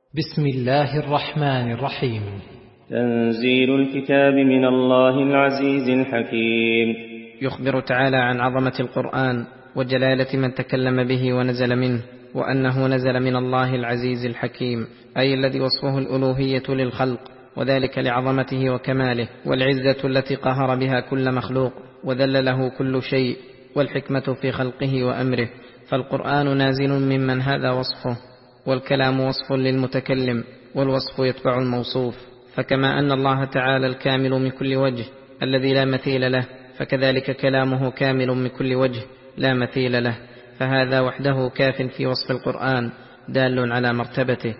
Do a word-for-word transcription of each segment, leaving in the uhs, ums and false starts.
بسم الله الرحمن الرحيم. تنزيل الكتاب من الله العزيز الحكيم. يخبر تعالى عن عظمة القرآن وجلالة من تكلم به ونزل منه، وأنه نزل من الله العزيز الحكيم، أي الذي وصفه الألوهية للخلق، وذلك لعظمته وكماله، والعزة التي قهر بها كل مخلوق وذل له كل شيء، والحكمة في خلقه وأمره. فالقرآن نازل ممن هذا وصفه، والكلام وصف للمتكلم، والوصف يتبع الموصوف. فكما أن الله تعالى الكامل من كل وجه الذي لا مثيل له، فكذلك كلامه كامل من كل وجه لا مثيل له، فهذا وحده كاف في وصف القرآن دال على مرتبته.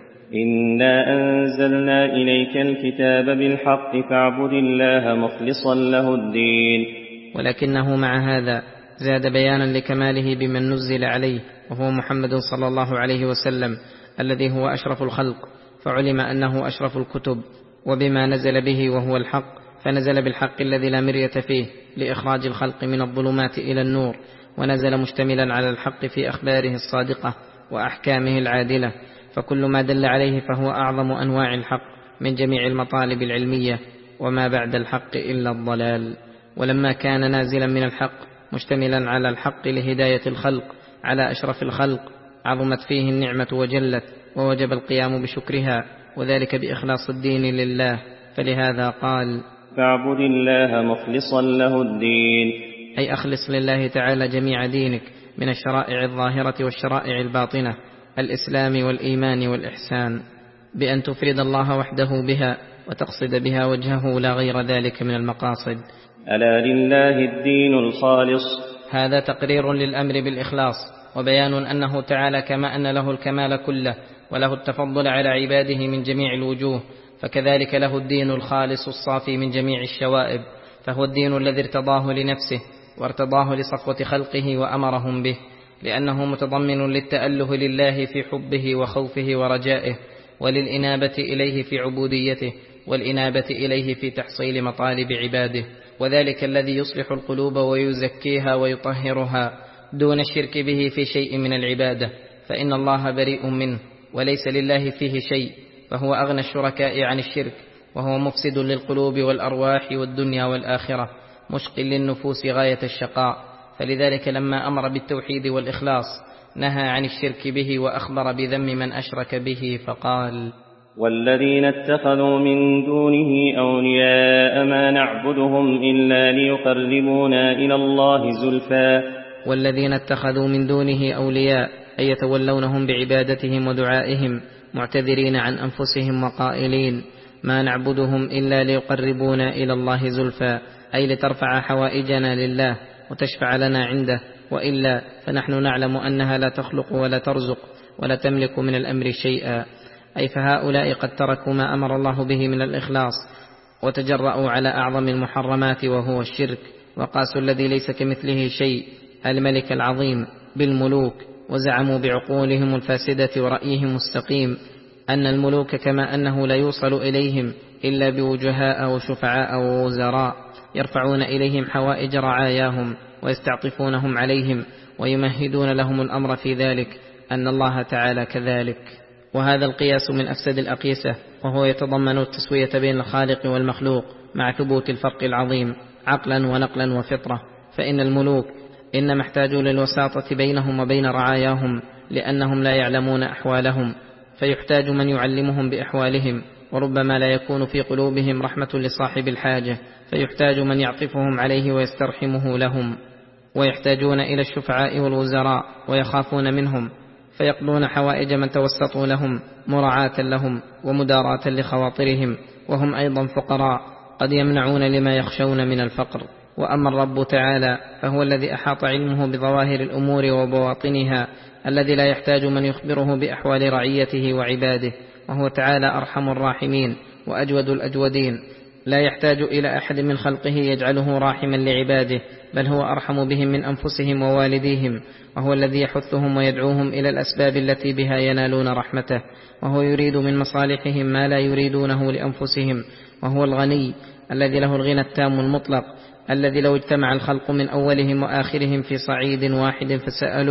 إنا أنزلنا إليك الكتاب بالحق فاعبد الله مخلصا له الدين. ولكنه مع هذا زاد بيانا لكماله بمن نزل عليه، وهو محمد صلى الله عليه وسلم الذي هو أشرف الخلق، فعلم أنه أشرف الكتب، وبما نزل به وهو الحق، فنزل بالحق الذي لا مرية فيه لإخراج الخلق من الظلمات إلى النور، ونزل مشتملا على الحق في أخباره الصادقة وأحكامه العادلة، فكل ما دل عليه فهو أعظم أنواع الحق من جميع المطالب العلمية، وما بعد الحق إلا الضلال. ولما كان نازلا من الحق مشتملا على الحق لهداية الخلق على أشرف الخلق، عظمت فيه النعمة وجلت، ووجب القيام بشكرها، وذلك بإخلاص الدين لله. فلهذا قال: فاعبد الله مخلصا له الدين، أي أخلص لله تعالى جميع دينك من الشرائع الظاهرة والشرائع الباطنة، الإسلام والإيمان والإحسان، بأن تفرد الله وحده بها وتقصد بها وجهه لا غير ذلك من المقاصد. ألا لله الدين الخالص. هذا تقرير للأمر بالإخلاص، وبيان أنه تعالى كما أن له الكمال كله وله التفضل على عباده من جميع الوجوه، فكذلك له الدين الخالص الصافي من جميع الشوائب، فهو الدين الذي ارتضاه لنفسه وارتضاه لصفوة خلقه وأمرهم به، لأنه متضمن للتأله لله في حبه وخوفه ورجائه، وللإنابة إليه في عبوديته، والإنابة إليه في تحصيل مطالب عباده، وذلك الذي يصلح القلوب ويزكيها ويطهرها دون الشرك به في شيء من العبادة، فإن الله بريء منه وليس لله فيه شيء، فهو أغنى الشركاء عن الشرك، وهو مفسد للقلوب والأرواح والدنيا والآخرة، مشق للنفوس غاية الشقاء. فلذلك لما أمر بالتوحيد والإخلاص نهى عن الشرك به، وأخبر بذم من أشرك به فقال: والذين اتخذوا من دونه أولياء ما نعبدهم إلا ليقربونا إلى الله زلفى. والذين اتخذوا من دونه أولياء أي يتولونهم بعبادتهم ودعائهم، معتذرين عن أنفسهم وقائلين: ما نعبدهم إلا ليقربونا إلى الله زلفى، أي لترفع حوائجنا لله وتشفع لنا عنده، وإلا فنحن نعلم أنها لا تخلق ولا ترزق ولا تملك من الأمر شيئا. أي فهؤلاء قد تركوا ما أمر الله به من الإخلاص، وتجرؤوا على أعظم المحرمات وهو الشرك، وقاسوا الذي ليس كمثله شيء الملك العظيم بالملوك، وزعموا بعقولهم الفاسدة ورأيهم السقيم أن الملوك كما أنه لا يوصل إليهم إلا بوجهاء وشفعاء ووزراء يرفعون إليهم حوائج رعاياهم ويستعطفونهم عليهم ويمهدون لهم الأمر في ذلك، أن الله تعالى كذلك. وهذا القياس من أفسد الأقيسة، وهو يتضمن التسوية بين الخالق والمخلوق مع ثبوت الفرق العظيم عقلا ونقلا وفطرة. فإن الملوك إنما احتاجوا للوساطة بينهم وبين رعاياهم لأنهم لا يعلمون أحوالهم، فيحتاج من يعلمهم بأحوالهم، وربما لا يكون في قلوبهم رحمة لصاحب الحاجة، فيحتاج من يعطفهم عليه ويسترحمه لهم، ويحتاجون إلى الشفعاء والوزراء ويخافون منهم، فيقضون حوائج من توسطوا لهم مراعاة لهم ومداراة لخواطرهم، وهم أيضا فقراء قد يمنعون لما يخشون من الفقر. وأما الرب تعالى فهو الذي أحاط علمه بظواهر الأمور وبواطنها، الذي لا يحتاج من يخبره بأحوال رعيته وعباده، وهو تعالى أرحم الراحمين وأجود الأجودين، لا يحتاج إلى أحد من خلقه يجعله راحما لعباده، بل هو أرحم بهم من أنفسهم ووالديهم، وهو الذي يحثهم ويدعوهم إلى الأسباب التي بها ينالون رحمته، وهو يريد من مصالحهم ما لا يريدونه لأنفسهم، وهو الغني الذي له الغنى التام المطلق، الذي لو اجتمع الخلق من أولهم وآخرهم في صعيد واحد فسألوه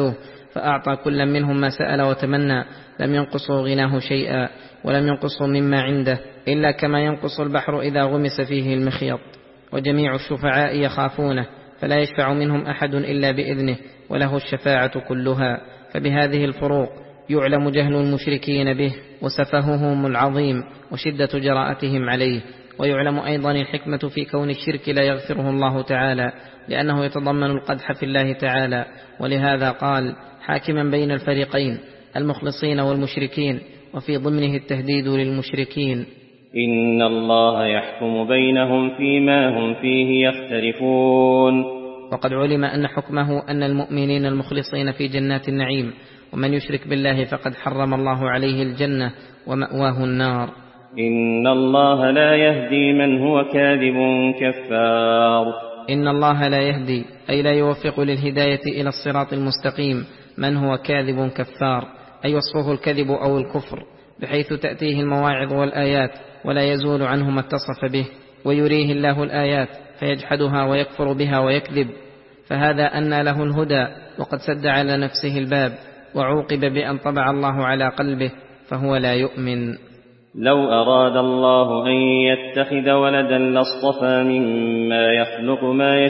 فأعطى كل منهم ما سأل وتمنى لم ينقصوا غناه شيئا ولم ينقصوا مما عنده إلا كما ينقص البحر إذا غمس فيه المخيط. وجميع الشفعاء يخافونه فلا يشفع منهم أحد إلا بإذنه وله الشفاعة كلها. فبهذه الفروق يعلم جهل المشركين به وسفههم العظيم وشدة جراءتهم عليه، ويعلم أيضا الحكمة في كون الشرك لا يغفره الله تعالى لأنه يتضمن القدح في الله تعالى. ولهذا قال حاكما بين الفريقين المخلصين والمشركين، وفي ضمنه التهديد للمشركين: إن الله يحكم بينهم فيما هم فيه يختلفون. وقد علم أن حكمه أن المؤمنين المخلصين في جنات النعيم، ومن يشرك بالله فقد حرم الله عليه الجنة ومأواه النار. إن الله لا يهدي من هو كاذب كفار. إن الله لا يهدي أي لا يوفق للهداية إلى الصراط المستقيم من هو كاذب كفار، أي وصفه الكذب أو الكفر، بحيث تأتيه المواعظ والآيات ولا يزول عنه ما اتصف به، ويريه الله الآيات فيجحدها ويكفر بها ويكذب، فهذا أنى له الهدى وقد سد على نفسه الباب، وعوقب بأن طبع الله على قلبه فهو لا يؤمن. لو أراد الله أن يتخذ ولدا لاصطفى مما يخلق ما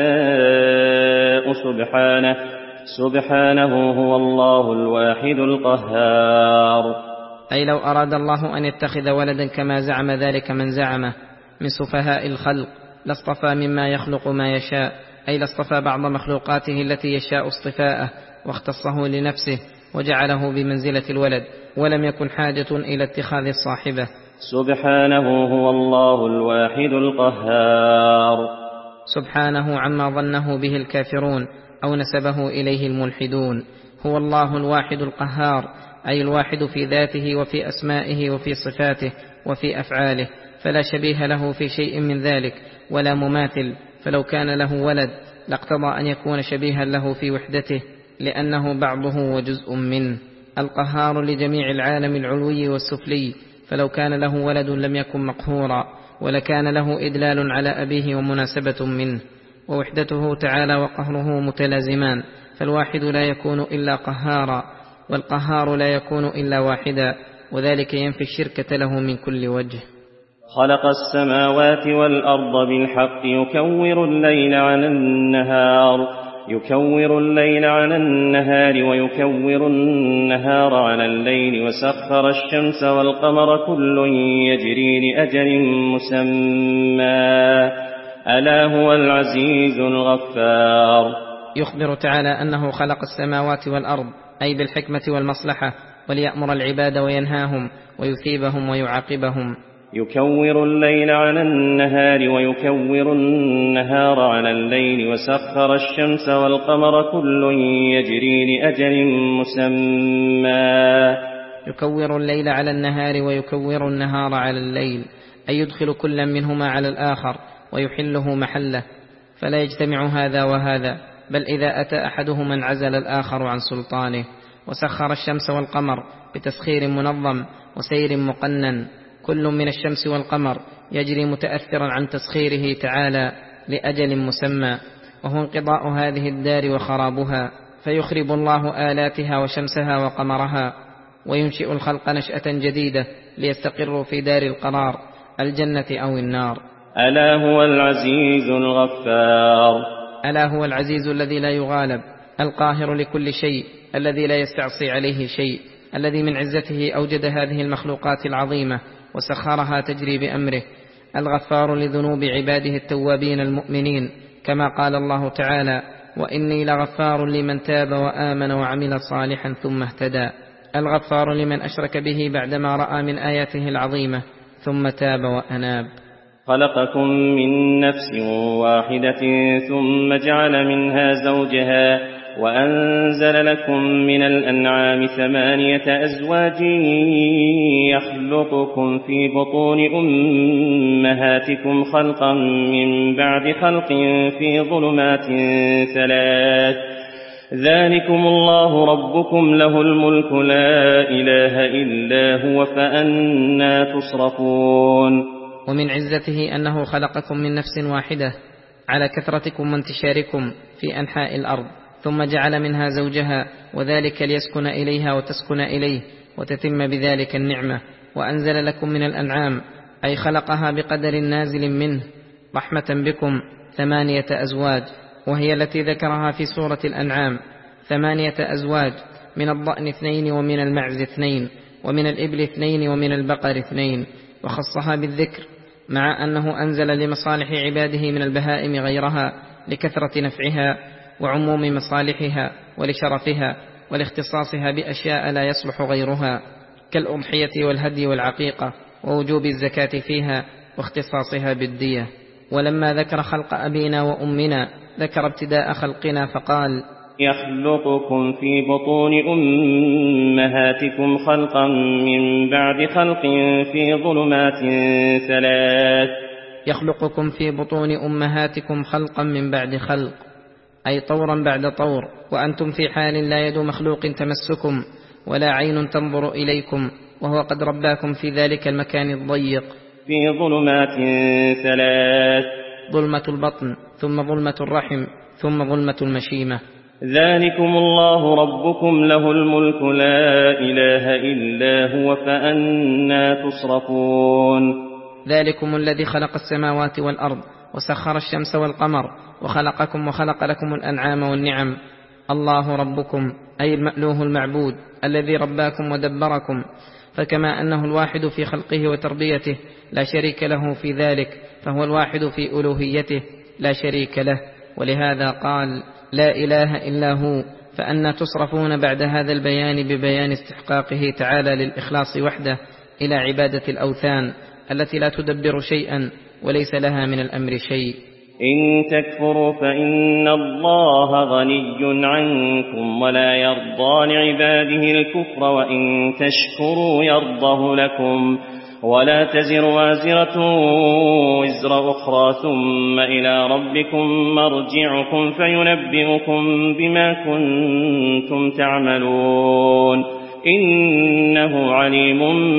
يشاء سبحانه سبحانه هو الله الواحد القهار. أي لو أراد الله أن يتخذ ولدا كما زعم ذلك من زعمه من سفهاء الخلق لاصطفى مما يخلق ما يشاء، أي لاصطفى بعض مخلوقاته التي يشاء اصطفاءه واختصه لنفسه وجعله بمنزلة الولد، ولم يكن حاجة إلى اتخاذ الصاحبة. سبحانه هو الله الواحد القهار. سبحانه عما ظنه به الكافرون أو نسبه إليه الملحدون. هو الله الواحد القهار، أي الواحد في ذاته وفي أسمائه وفي صفاته وفي أفعاله، فلا شبيه له في شيء من ذلك ولا مماثل، فلو كان له ولد لاقتضى أن يكون شبيها له في وحدته لأنه بعضه وجزء منه. القهار لجميع العالم العلوي والسفلي، فلو كان له ولد لم يكن مقهورا، ولكان له إدلال على أبيه ومناسبة منه. ووحدته تعالى وقهره متلازمان، فالواحد لا يكون إلا قهارا، والقهار لا يكون إلا واحدا، وذلك ينفي الشركة له من كل وجه. خلق السماوات والأرض بالحق يكور الليل على النهار يكور الليل على النهار ويكور النهار على الليل، وسخر الشمس والقمر كل يجري لأجل مسمى، ألا هو العزيز الغفار. يخبر تعالى أنه خلق السماوات والأرض أي بالحكمة والمصلحة، وليأمر العباد وينهاهم ويثيبهم ويعاقبهم. يكور الليل على النهار ويكور النهار على الليل، وسخر الشمس والقمر كل يجري لأجل مسمى. يكور الليل على النهار ويكور النهار على الليل، أي يدخل كل منهما على الآخر ويحله محله، فلا يجتمع هذا وهذا، بل إذا أتى أحدهما انعزل الآخر عن سلطانه. وسخر الشمس والقمر بتسخير منظم وسير مقنن، كل من الشمس والقمر يجري متأثرا عن تسخيره تعالى لأجل مسمى، وهو انقضاء هذه الدار وخرابها، فيخرب الله آلاتها وشمسها وقمرها، وينشئ الخلق نشأة جديدة ليستقروا في دار القرار، الجنة أو النار. ألا هو العزيز الغفار. ألا هو العزيز الذي لا يغالب، القاهر لكل شيء، الذي لا يستعصي عليه شيء، الذي من عزته أوجد هذه المخلوقات العظيمة وسخرها تجري بأمره، الغفار لذنوب عباده التوابين المؤمنين، كما قال الله تعالى: وإني لغفار لمن تاب وآمن وعمل صالحا ثم اهتدى. الغفار لمن أشرك به بعدما رأى من آياته العظيمة ثم تاب وأناب. خلقكم من نفس واحدة ثم جعل منها زوجها وأنزل لكم من الأنعام ثمانية أزواج يخلقكم في بطون أمهاتكم خلقا من بعد خلق في ظلمات ثلاث، ذلكم الله ربكم له الملك لا إله إلا هو فأنى تصرفون. ومن عزته أنه خلقكم من نفس واحدة على كثرتكم وانتشاركم في أنحاء الأرض، ثم جعل منها زوجها، وذلك ليسكن إليها وتسكن إليه وتتم بذلك النعمة. وأنزل لكم من الأنعام، أي خلقها بقدر نازل منه رحمة بكم، ثمانية أزواج، وهي التي ذكرها في سورة الأنعام، ثمانية أزواج، من الضأن اثنين ومن المعز اثنين ومن الإبل اثنين ومن البقر اثنين، وخصها بالذكر مع أنه أنزل لمصالح عباده من البهائم غيرها لكثرة نفعها وعموم مصالحها ولشرفها ولاختصاصها بأشياء لا يصلح غيرها، كالأضحية والهدي والعقيقة ووجوب الزكاة فيها واختصاصها بالدية. ولما ذكر خلق أبينا وأمنا ذكر ابتداء خلقنا فقال: يخلقكم في بطون أمهاتكم خلقا من بعد خلق في ظلمات ثلاث. يخلقكم في بطون أمهاتكم خلقا من بعد خلق، أي طورا بعد طور، وأنتم في حال لا يد مخلوق تمسكم ولا عين تنظر إليكم، وهو قد رباكم في ذلك المكان الضيق في ظلمات ثلاث: ظلمة البطن، ثم ظلمة الرحم، ثم ظلمة المشيمة. ذلكم الله ربكم له الملك لا إله إلا هو فأنى تصرفون. ذلكم الذي خلق السماوات والأرض وسخر الشمس والقمر وخلقكم وخلق لكم الأنعام والنعم. الله ربكم، أي المألوه المعبود الذي رباكم ودبركم، فكما أنه الواحد في خلقه وتربيته لا شريك له في ذلك، فهو الواحد في ألوهيته لا شريك له. ولهذا قال: لا إله إلا هو، فأنى تصرفون بعد هذا البيان ببيان استحقاقه تعالى للإخلاص وحده إلى عبادة الأوثان التي لا تدبر شيئا وليس لها من الأمر شيء. إن تكفروا فإن الله غني عنكم ولا يرضى لعباده الكفر وإن تشكروا يرضه لكم ولا تزر وازرة وزر أخرى ثم إلى ربكم مرجعكم فينبئكم بما كنتم تعملون إنه عليم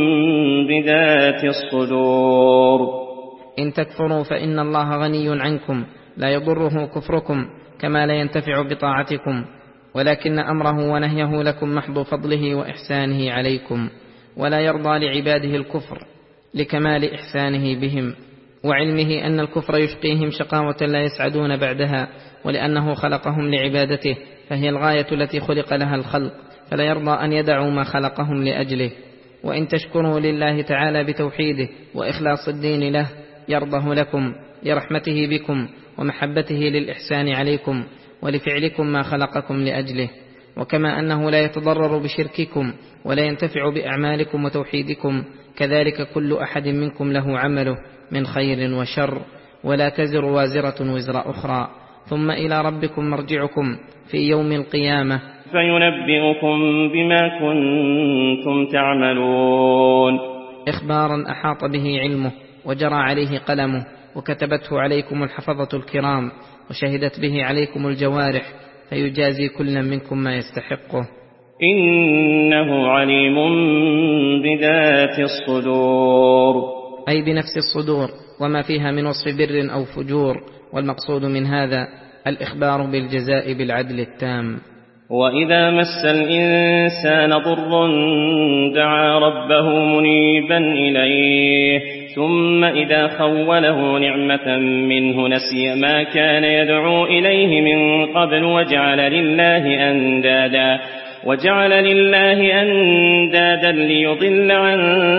بذات الصدور. إن تكفروا فإن الله غني عنكم لا يضره كفركم كما لا ينتفع بطاعتكم، ولكن أمره ونهيه لكم محض فضله وإحسانه عليكم، ولا يرضى لعباده الكفر لكمال إحسانه بهم وعلمه أن الكفر يشقيهم شقاوة لا يسعدون بعدها، ولأنه خلقهم لعبادته فهي الغاية التي خلق لها الخلق، فلا يرضى أن يدعوا ما خلقهم لأجله. وإن تشكروا لله تعالى بتوحيده وإخلاص الدين له يرضه لكم لرحمته بكم ومحبته للإحسان عليكم ولفعلكم ما خلقكم لأجله. وكما أنه لا يتضرر بشرككم ولا ينتفع بأعمالكم وتوحيدكم، كذلك كل أحد منكم له عمله من خير وشر، ولا تزر وازرة وزر أخرى، ثم إلى ربكم مرجعكم في يوم القيامة فينبئكم بما كنتم تعملون. إخبارا أحاط به علمه وجرى عليه قلمه وكتبته عليكم الحفظة الكرام وشهدت به عليكم الجوارح، فيجازي كل منكم ما يستحقه. إنه عليم بذات الصدور، أي بنفس الصدور وما فيها من وصف بر أو فجور، والمقصود من هذا الإخبار بالجزاء بالعدل التام. وإذا مس الإنسان ضر دعا ربه منيبا إليه ثم إذا خوله نعمة منه نسي ما كان يدعو إليه من قبل وجعل لله أندادا وجعل لله أندادا ليضل عن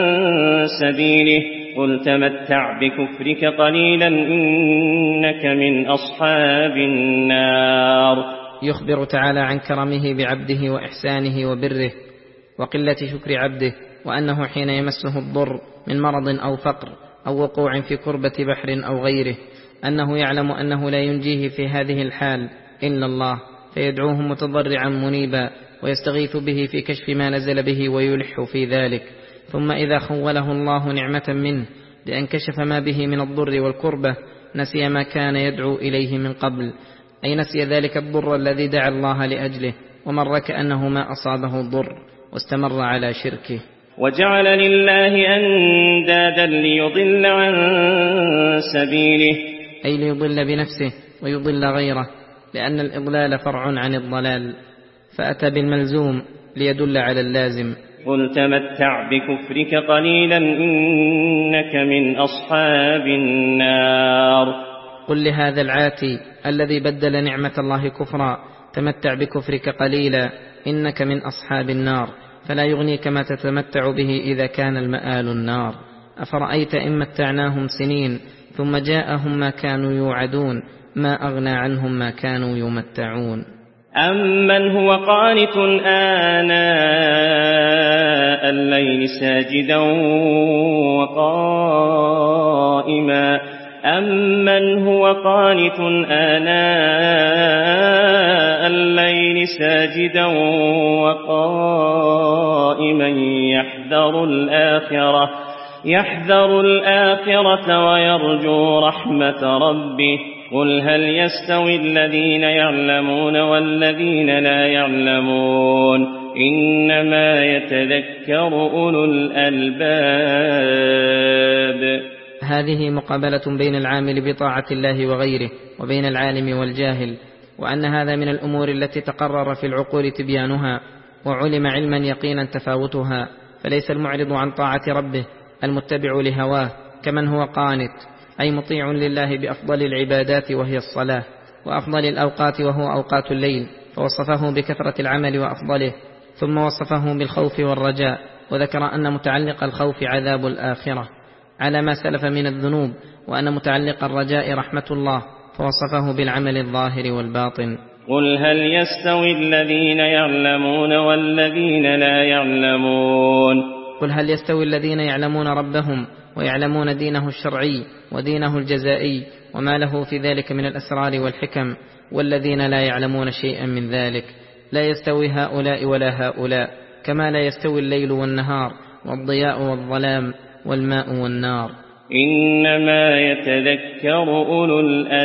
سبيله قل تمتع بكفرك قليلا إنك من أصحاب النار. يخبر تعالى عن كرمه بعبده وإحسانه وبره وقلة شكر عبده، وأنه حين يمسه الضر من مرض أو فقر أو وقوع في كربة بحر أو غيره أنه يعلم أنه لا ينجيه في هذه الحال إلا الله، فيدعوه متضرعا منيبا ويستغيث به في كشف ما نزل به ويلح في ذلك. ثم إذا خوله الله نعمة منه لأن كشف ما به من الضر والكربة نسي ما كان يدعو إليه من قبل، أي نسي ذلك الضر الذي دعا الله لأجله ومر كأنه ما أصابه الضر واستمر على شركه. وجعل لله أندادا ليضل عن سبيله، أي ليضل بنفسه ويضل غيره، لأن الإضلال فرع عن الضلال، فأتى بالملزوم ليدل على اللازم. قل تمتع بكفرك قليلا إنك من أصحاب النار. قل لهذا العاتي الذي بدل نعمة الله كفرا: تمتع بكفرك قليلا إنك من أصحاب النار، فلا يغنيك ما تتمتع به إذا كان المآل النار. أفرأيت إن متعناهم سنين ثم جاءهم ما كانوا يوعدون ما أغنى عنهم ما كانوا يمتعون. أمن هو قانت آناء الليل ساجدا وقائما أمن هو قانت آناء الليل ساجدا وقائما يحذر الآخرة يحذر الآخرة ويرجو رحمة ربه. قل هل يستوي الذين يعلمون والذين لا يعلمون إنما يتذكر أولو الألباب. هذه مقابلة بين العامل بطاعة الله وغيره وبين العالم والجاهل، وأن هذا من الأمور التي تقرر في العقول تبيانها وعلم علما يقينا تفاوتها. فليس المعرض عن طاعة ربه المتبع لهواه كمن هو قانت، أي مطيع لله بأفضل العبادات وهي الصلاة، وأفضل الأوقات وهو أوقات الليل، فوصفه بكثرة العمل وأفضله، ثم وصفه بالخوف والرجاء، وذكر أن متعلق الخوف عذاب الآخرة على ما سلف من الذنوب، وأن متعلق الرجاء رحمة الله، فوصفه بالعمل الظاهر والباطن. قل هل يستوي الذين يعلمون والذين لا يعلمون قل هل يستوي الذين يعلمون ربهم ويعلمون دينه الشرعي ودينه الجزائي وما له في ذلك من الأسرار والحكم، والذين لا يعلمون شيئا من ذلك؟ لا يستوي هؤلاء ولا هؤلاء، كما لا يستوي الليل والنهار والضياء والظلام والماء والنار. إنما يتذكر أولو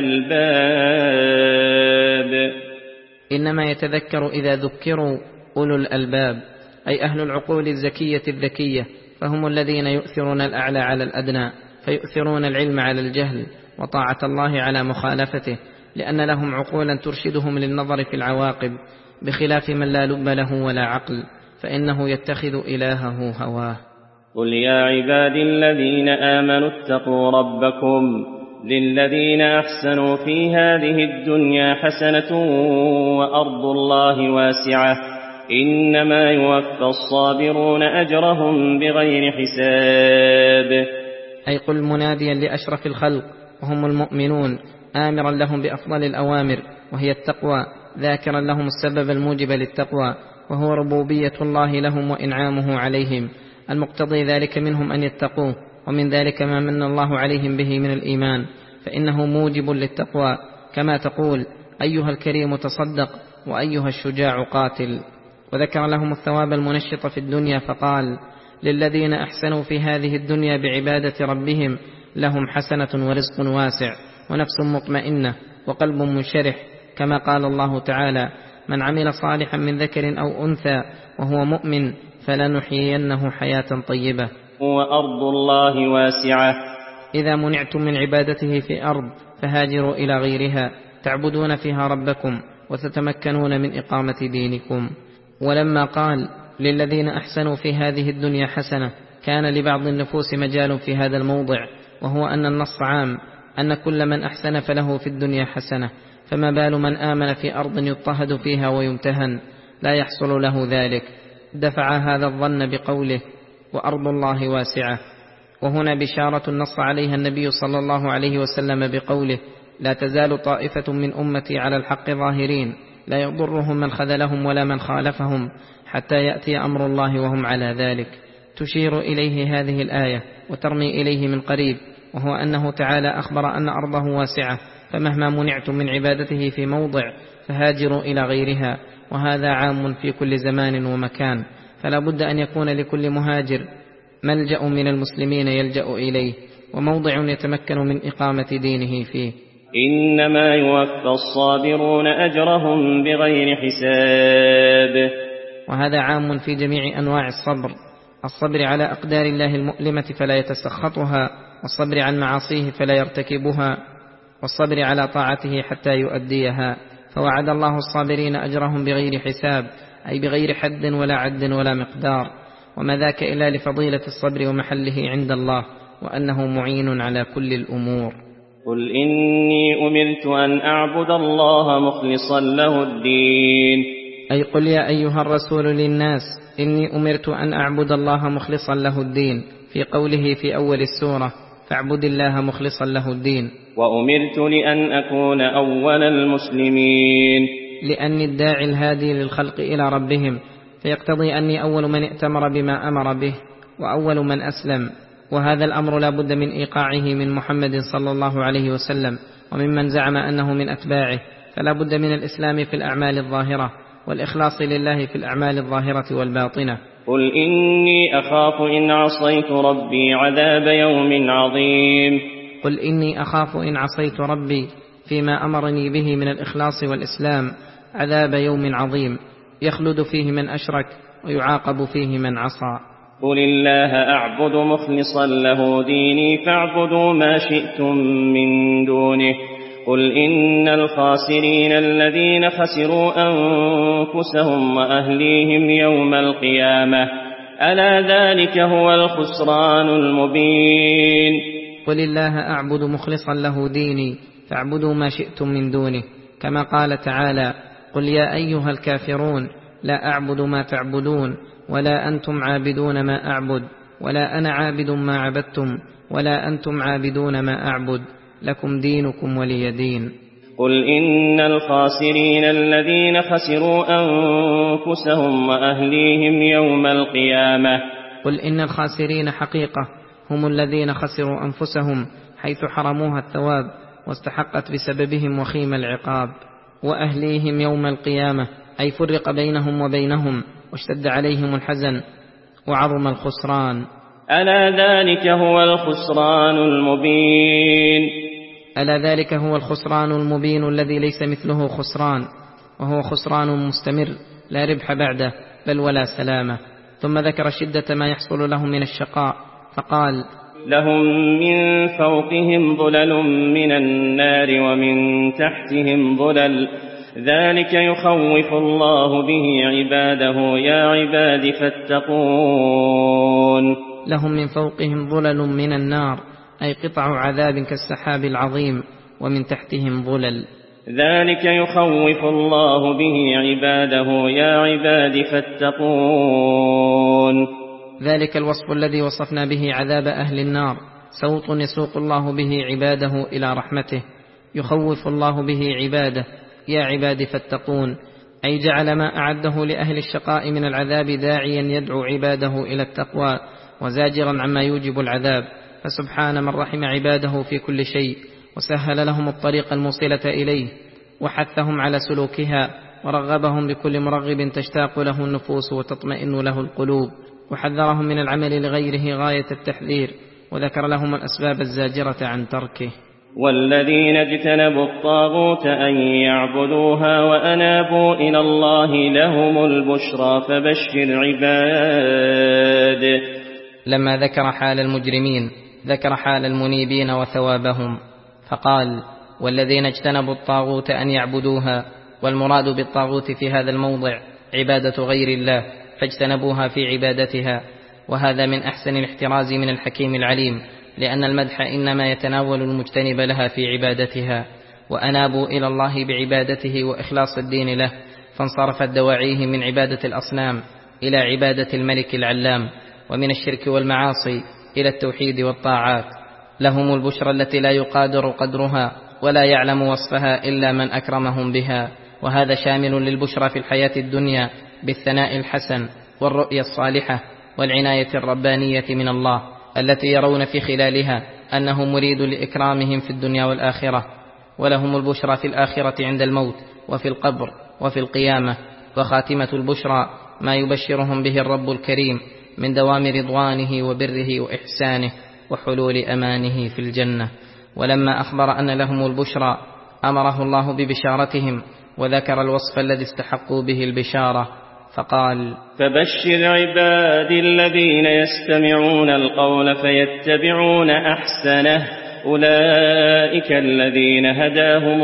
الألباب. إنما يتذكر إذا ذكروا أولو الألباب، أي أهل العقول الزكية الذكية، فهم الذين يؤثرون الأعلى على الأدنى، فيؤثرون العلم على الجهل وطاعة الله على مخالفته، لأن لهم عقولا ترشدهم للنظر في العواقب، بخلاف من لا لب له ولا عقل، فإنه يتخذ إلهه هواه. قل يا عبادي الذين آمنوا اتقوا ربكم للذين أحسنوا في هذه الدنيا حسنة وأرض الله واسعة إنما يوفى الصابرون أجرهم بغير حساب. أي قل مناديا لأشرف الخلق وهم المؤمنون، آمرا لهم بأفضل الأوامر وهي التقوى، ذاكرا لهم السبب الموجب للتقوى وهو ربوبية الله لهم وإنعامه عليهم، المقتضي ذلك منهم أن يتقوه، ومن ذلك ما من الله عليهم به من الإيمان، فإنه موجب للتقوى، كما تقول أيها الكريم تصدق وأيها الشجاع قاتل. وذكر لهم الثواب المنشط في الدنيا فقال للذين أحسنوا في هذه الدنيا بعبادة ربهم لهم حسنة ورزق واسع ونفس مطمئنة وقلب منشرح، كما قال الله تعالى من عمل صالحا من ذكر أو أنثى وهو مؤمن فلنحيينه حياة طيبة. وأرض الله واسعة. إذا منعتم من عبادته في أرض فهاجروا إلى غيرها تعبدون فيها ربكم وتتمكنون من إقامة دينكم. ولما قال للذين أحسنوا في هذه الدنيا حسنة كان لبعض النفوس مجال في هذا الموضع، وهو أن النص عام أن كل من أحسن فله في الدنيا حسنة، فما بال من آمن في أرض يضطهد فيها ويمتهن لا يحصل له ذلك. دفع هذا الظن بقوله وأرض الله واسعة، وهنا بشارة نص عليها النبي صلى الله عليه وسلم بقوله لا تزال طائفة من أمتي على الحق ظاهرين لا يضرهم من خذلهم ولا من خالفهم حتى يأتي أمر الله وهم على ذلك. تشير إليه هذه الآية وترمي إليه من قريب، وهو أنه تعالى أخبر أن أرضه واسعة، فمهما منعتم من عبادته في موضع فهاجروا إلى غيرها، وهذا عام في كل زمان ومكان، فلا بد أن يكون لكل مهاجر ملجأ من المسلمين يلجأ إليه وموضع يتمكن من إقامة دينه فيه. إنما يوفى الصابرون أجرهم بغير حساب. وهذا عام في جميع أنواع الصبر، الصبر على أقدار الله المؤلمة فلا يتسخطها، والصبر عن معاصيه فلا يرتكبها، والصبر على طاعته حتى يؤديها، فوعد الله الصابرين أجرهم بغير حساب، أي بغير حد ولا عد ولا مقدار، وما ذاك إلا لفضيلة الصبر ومحله عند الله، وأنه معين على كل الأمور. قل إني أمرت أن أعبد الله مخلصا له الدين، أي قل يا أيها الرسول للناس إني أمرت أن أعبد الله مخلصا له الدين، في قوله في أول السورة فاعبد الله مخلصا له الدين. وأمرت لأن أكون أول المسلمين، لأني الداعي الهادي للخلق إلى ربهم، فيقتضي أني أول من ائتمر بما أمر به وأول من أسلم، وهذا الأمر لا بد من إيقاعه من محمد صلى الله عليه وسلم وممن زعم أنه من أتباعه، فلا بد من الإسلام في الأعمال الظاهرة والإخلاص لله في الأعمال الظاهرة والباطنة. قل إني أخاف إن عصيت ربي عذاب يوم عظيم، قل إني أخاف إن عصيت ربي فيما أمرني به من الإخلاص والإسلام عذاب يوم عظيم يخلد فيه من أشرك ويعاقب فيه من عصى. قل الله أعبد مخلصا له ديني فاعبدوا ما شئتم من دونه، قل إن الخاسرين الذين خسروا أنفسهم وأهليهم يوم القيامة ألا ذلك هو الخسران المبين. قل الله أعبد مخلصا له ديني فاعبدوا ما شئتم من دونه، كما قال تعالى قل يا أيها الكافرون لا أعبد ما تعبدون ولا أنتم عابدون ما أعبد ولا أنا عابد ما عبدتم ولا أنتم عابدون ما أعبد لكم دينكم ولي دين. قل إن الخاسرين الذين خسروا أنفسهم وأهليهم يوم القيامة، قل إن الخاسرين حقيقة هم الذين خسروا أنفسهم حيث حرموها الثواب واستحقت بسببهم وخيم العقاب، وأهليهم يوم القيامة أي فرق بينهم وبينهم واشتد عليهم الحزن وعظم الخسران. ألا ذلك هو الخسران المبين، ألا ذلك هو الخسران المبين الذي ليس مثله خسران، وهو خسران مستمر لا ربح بعده بل ولا سلامة. ثم ذكر شدة ما يحصل لهم من الشقاء فقال لهم من فوقهم ظلل من النار ومن تحتهم ظلل ذلك يخوف الله به عباده يا عباد فاتقون. لهم من فوقهم ظلل من النار أي قطع عذاب كالسحاب العظيم، ومن تحتهم ظلل ذلك يخوف الله به عباده يا عباد فاتقون. ذلك الوصف الذي وصفنا به عذاب أهل النار صوت يسوق الله به عباده إلى رحمته، يخوف الله به عباده يا عباد فاتقون، أي جعل ما أعده لأهل الشقاء من العذاب داعيا يدعو عباده إلى التقوى وزاجرا عما يوجب العذاب. فسبحان من رحم عباده في كل شيء وسهل لهم الطريق الموصلة إليه وحثهم على سلوكها ورغبهم بكل مرغب تشتاق له النفوس وتطمئن له القلوب، وحذرهم من العمل لغيره غاية التحذير، وذكر لهم الأسباب الزاجرة عن تركه. والذين اجتنبوا الطاغوت أن يعبدوها وأنابوا إلى الله لهم البشرى فبشر عباد. لما ذكر حال المجرمين ذكر حال المنيبين وثوابهم فقال والذين اجتنبوا الطاغوت أن يعبدوها، والمراد بالطاغوت في هذا الموضع عبادة غير الله فاجتنبوها في عبادتها، وهذا من أحسن الاحتراز من الحكيم العليم، لأن المدح إنما يتناول المجتنب لها في عبادتها. وأنابوا إلى الله بعبادته وإخلاص الدين له، فانصرفت دواعيه من عبادة الأصنام إلى عبادة الملك العلام، ومن الشرك والمعاصي إلى التوحيد والطاعات. لهم البشرى التي لا يقادر قدرها ولا يعلم وصفها إلا من أكرمهم بها، وهذا شامل للبشرى في الحياة الدنيا بالثناء الحسن والرؤية الصالحة والعناية الربانية من الله التي يرون في خلالها أنه مريد لإكرامهم في الدنيا والآخرة. ولهم البشرى في الآخرة عند الموت وفي القبر وفي القيامة، وخاتمة البشرى ما يبشرهم به الرب الكريم من دوام رضوانه وبره وإحسانه وحلول أمانه في الجنة. ولما أخبر أن لهم البشرى أمره الله ببشارتهم، وذكر الوصف الذي استحقوا به البشارة فقال فبشر عبادي الذين يستمعون القول فيتبعون أحسنه أولئك الذين هداهم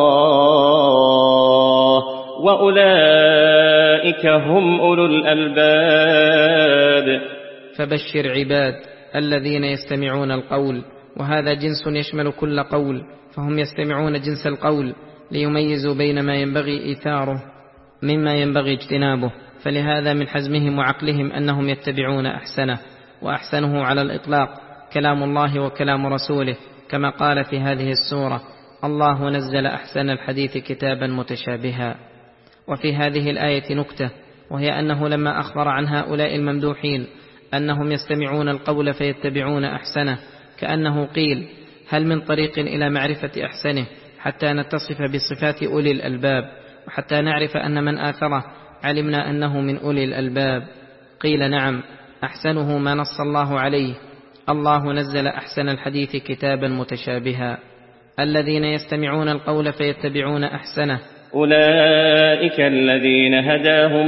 الله وأولئك هم أولو الألباب. فبشر عباد الذين يستمعون القول، وهذا جنس يشمل كل قول، فهم يستمعون جنس القول ليميزوا بين ما ينبغي إيثاره مما ينبغي اجتنابه، فلهذا من حزمهم وعقلهم أنهم يتبعون أحسنه، وأحسنه على الإطلاق كلام الله وكلام رسوله، كما قال في هذه السورة: الله نزل أحسن الحديث كتابا متشابها. وفي هذه الآية نكتة، وهي أنه لما أخبر عن هؤلاء الممدوحين أنهم يستمعون القول فيتبعون أحسنه، كأنه قيل: هل من طريق إلى معرفة أحسنه حتى نتصف بصفات أولي الألباب، وحتى نعرف أن من آثره علمنا أنه من أولي الألباب؟ قيل: نعم، أحسنه ما نص الله عليه: الله نزل أحسن الحديث كتابا متشابها. الذين يستمعون القول فيتبعون أحسنه أولئك الذين هداهم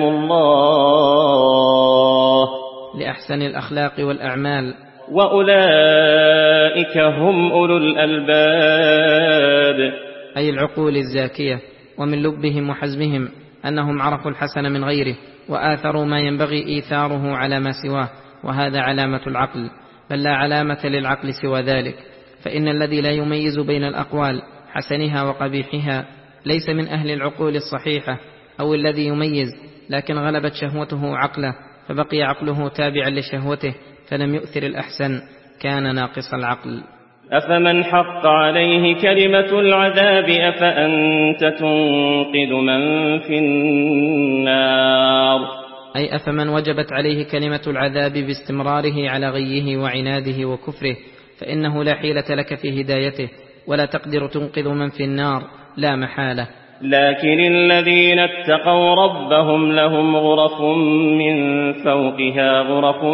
الله لأحسن الأخلاق والأعمال، وأولئك هم أولو الألباب، أي العقول الزاكية، ومن لبهم وحزمهم أنهم عرفوا الحسن من غيره وآثروا ما ينبغي إيثاره على ما سواه، وهذا علامة العقل، بل لا علامة للعقل سوى ذلك. فإن الذي لا يميز بين الأقوال حسنها وقبيحها ليس من أهل العقول الصحيحة، أو الذي يميز لكن غلبت شهوته عقله فبقي عقله تابعا لشهوته فلم يؤثر الأحسن، كان ناقص العقل. أفمن حق عليه كلمة العذاب أفأنت تنقذ من في النار، أي أفمن وجبت عليه كلمة العذاب باستمراره على غيه وعناده وكفره، فإنه لا حيلة لك في هدايته، ولا تقدر تنقذ من في النار لا محالة. لكن الذين اتقوا ربهم لهم غرف من فوقها غرف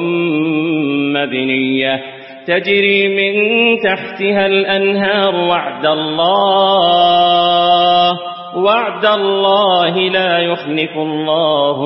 مبنية تجري من تحتها الأنهار، وعد الله وعد الله لا يخلف الله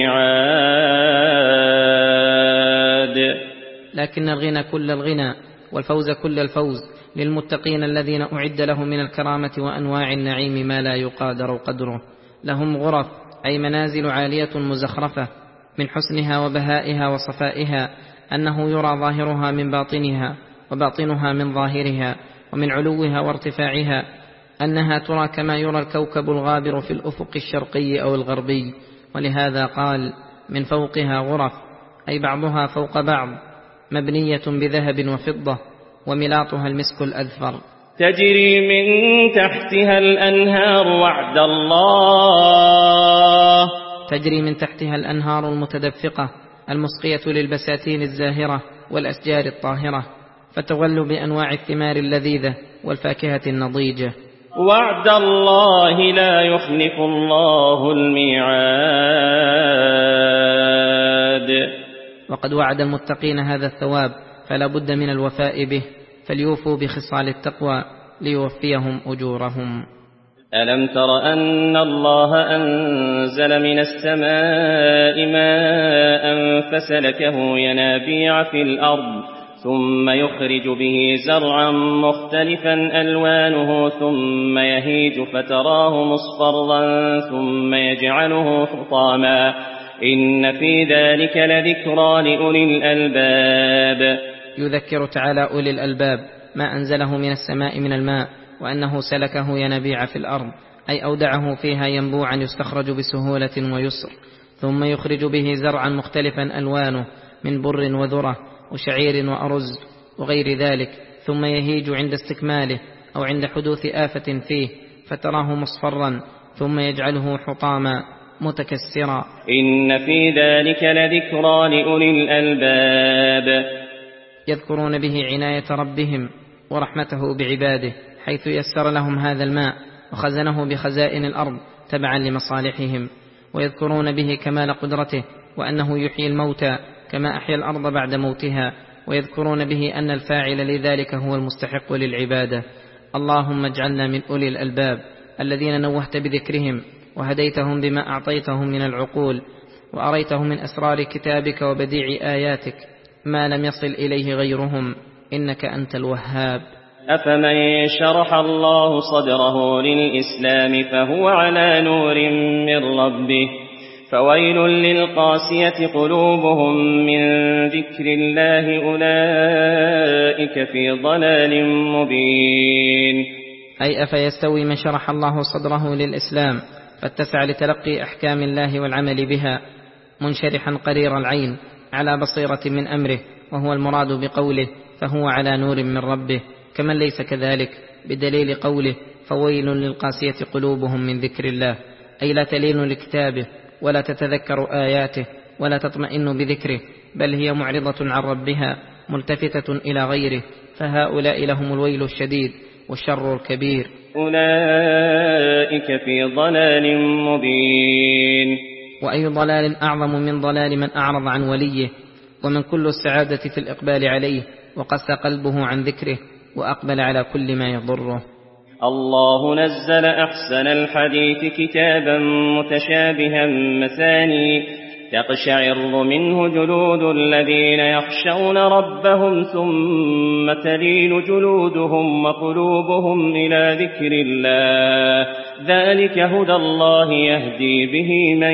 الميعاد. لكن الغنى كل الغنى والفوز كل الفوز للمتقين الذين أعد لهم من الكرامة وأنواع النعيم ما لا يقادر قدره. لهم غرف أي منازل عالية مزخرفة، من حسنها وبهائها وصفائها أنه يرى ظاهرها من باطنها وباطنها من ظاهرها، ومن علوها وارتفاعها أنها ترى كما يرى الكوكب الغابر في الأفق الشرقي أو الغربي. ولهذا قال: من فوقها غرف، أي بعضها فوق بعض، مبنية بذهب وفضة، وملاطها المسك الأذفر. تجري من تحتها الأنهار، وعد الله تجري من تحتها الأنهار المتدفقة المسقية للبساتين الزاهرة والأشجار الطاهرة، فتغل بأنواع الثمار اللذيذة والفاكهة النضيجة. وعد الله لا يخلف الله الميعاد. وقد وعد المتقين هذا الثواب، فلا بد من الوفاء به، فليوفوا بخصال التقوى ليوفيهم أجورهم. ألم تر أن الله أنزل من السماء ماء فسلكه ينابيع في الأرض ثم يخرج به زرعا مختلفا ألوانه ثم يهيج فتراه مصفرا ثم يجعله حطاما إن في ذلك لذكرى لأولي الألباب. يذكر تعالى أولي الألباب ما أنزله من السماء من الماء، وأنه سلكه ينابيع في الأرض، أي أودعه فيها ينبوعا يستخرج بسهولة ويسر، ثم يخرج به زرعا مختلفا ألوانه من بر وذرة وشعير وأرز وغير ذلك، ثم يهيج عند استكماله أو عند حدوث آفة فيه فتراه مصفرا ثم يجعله حطاما متكسرا. إن في ذلك لذكرى لأولي الألباب. يذكرون به عناية ربهم ورحمته بعباده، حيث يسر لهم هذا الماء وخزنه بخزائن الأرض تبعا لمصالحهم، ويذكرون به كمال قدرته وأنه يحيي الموتى كما أحيا الأرض بعد موتها، ويذكرون به أن الفاعل لذلك هو المستحق للعبادة. اللهم اجعلنا من أولي الألباب الذين نوهت بذكرهم وهديتهم بما أعطيتهم من العقول، وأريتهم من أسرار كتابك وبديع آياتك ما لم يصل إليه غيرهم، إنك أنت الوهاب. أفمن شرح الله صدره للإسلام فهو على نور من ربه فويل للقاسية قلوبهم من ذكر الله أولئك في ضلال مبين. أي أفيستوي من شرح الله صدره للإسلام فاتسع لتلقي أحكام الله والعمل بها منشرحا قرير العين على بصيرة من أمره، وهو المراد بقوله فهو على نور من ربه، كمن ليس كذلك بدليل قوله فويل للقاسية قلوبهم من ذكر الله، أي لا تلين لكتابه ولا تتذكر آياته ولا تطمئن بذكره، بل هي معرضة عن ربها ملتفتة إلى غيره، فهؤلاء لهم الويل الشديد والشر الكبير. أولئك في ضلال مبين. وأي ضلال أعظم من ضلال من أعرض عن وليه، ومن كل السعادة في الإقبال عليه وقسى قلبه عن ذكره وأقبل على كل ما يضره. الله نزل أحسن الحديث كتابا متشابها مثاني تقشعر منه جلود الذين يخشون ربهم ثم تلين جلودهم وقلوبهم إلى ذكر الله، ذلك هدى الله يهدي به من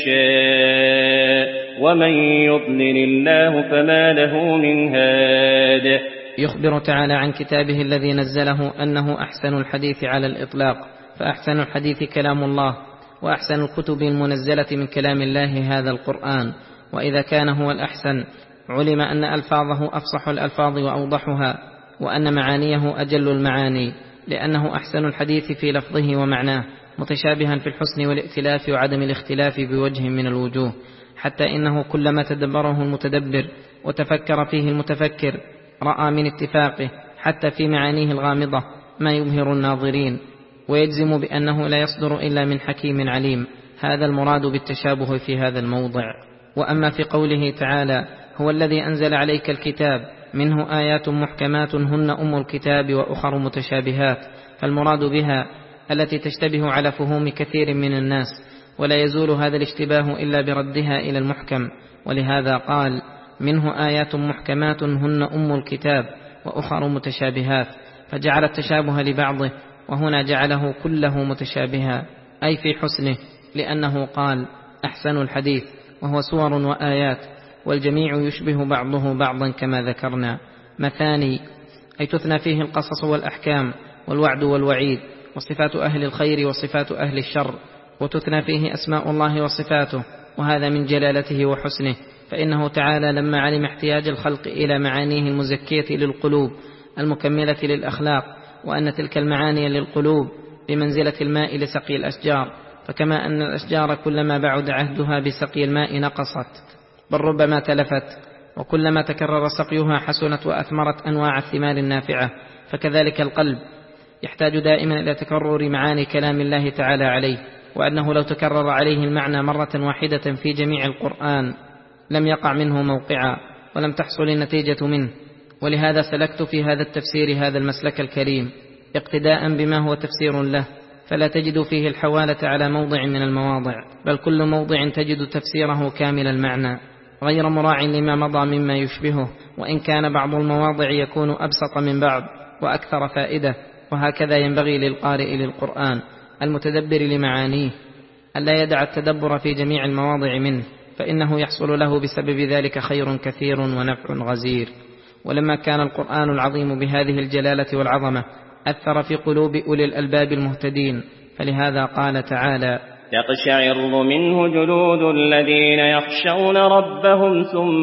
يشاء ومن يضلل الله فما له من هاد. يخبر تعالى عن كتابه الذي نزله أنه أحسن الحديث على الإطلاق، فأحسن الحديث كلام الله، وأحسن الكتب المنزلة من كلام الله هذا القرآن. وإذا كان هو الأحسن علم أن ألفاظه أفصح الألفاظ وأوضحها، وأن معانيه أجل المعاني، لأنه أحسن الحديث في لفظه ومعناه، متشابها في الحسن والائتلاف وعدم الاختلاف بوجه من الوجوه، حتى إنه كلما تدبره المتدبر وتفكر فيه المتفكر رأى من اتفاقه حتى في معانيه الغامضة ما يبهر الناظرين، ويجزم بأنه لا يصدر إلا من حكيم عليم. هذا المراد بالتشابه في هذا الموضع. وأما في قوله تعالى هو الذي أنزل عليك الكتاب منه آيات محكمات هن أم الكتاب وأخر متشابهات، فالمراد بها التي تشتبه على فهوم كثير من الناس، ولا يزول هذا الاشتباه إلا بردها إلى المحكم، ولهذا قال منه آيات محكمات هن أم الكتاب وأخر متشابهات، فجعل التشابه لبعضه، وهنا جعله كله متشابها أي في حسنه، لأنه قال أحسن الحديث، وهو سور وآيات، والجميع يشبه بعضه بعضا كما ذكرنا. مثاني أي تثنى فيه القصص والأحكام والوعد والوعيد وصفات أهل الخير وصفات أهل الشر، وتثنى فيه أسماء الله وصفاته، وهذا من جلالته وحسنه، فإنه تعالى لما علم احتياج الخلق إلى معانيه المزكية للقلوب المكملة للأخلاق، وأن تلك المعاني للقلوب بمنزلة الماء لسقي الأشجار، فكما أن الأشجار كلما بعد عهدها بسقي الماء نقصت بل ربما تلفت، وكلما تكرر سقيها حسنت وأثمرت أنواع الثمار النافعة، فكذلك القلب يحتاج دائما إلى تكرر معاني كلام الله تعالى عليه، وأنه لو تكرر عليه المعنى مرة واحدة في جميع القرآن لم يقع منه موقعا ولم تحصل النتيجة منه. ولهذا سلكت في هذا التفسير هذا المسلك الكريم اقتداء بما هو تفسير له، فلا تجد فيه الحوالة على موضع من المواضع، بل كل موضع تجد تفسيره كامل المعنى غير مراع لما مضى مما يشبهه، وإن كان بعض المواضع يكون أبسط من بعض وأكثر فائدة. وهكذا ينبغي للقارئ للقرآن المتدبر لمعانيه ألا يدع التدبر في جميع المواضع منه، فإنه يحصل له بسبب ذلك خير كثير ونفع غزير. ولما كان القرآن العظيم بهذه الجلالة والعظمة أثر في قلوب أولي الألباب المهتدين، فلهذا قال تعالى تقشعر منه جلود الذين يخشون ربهم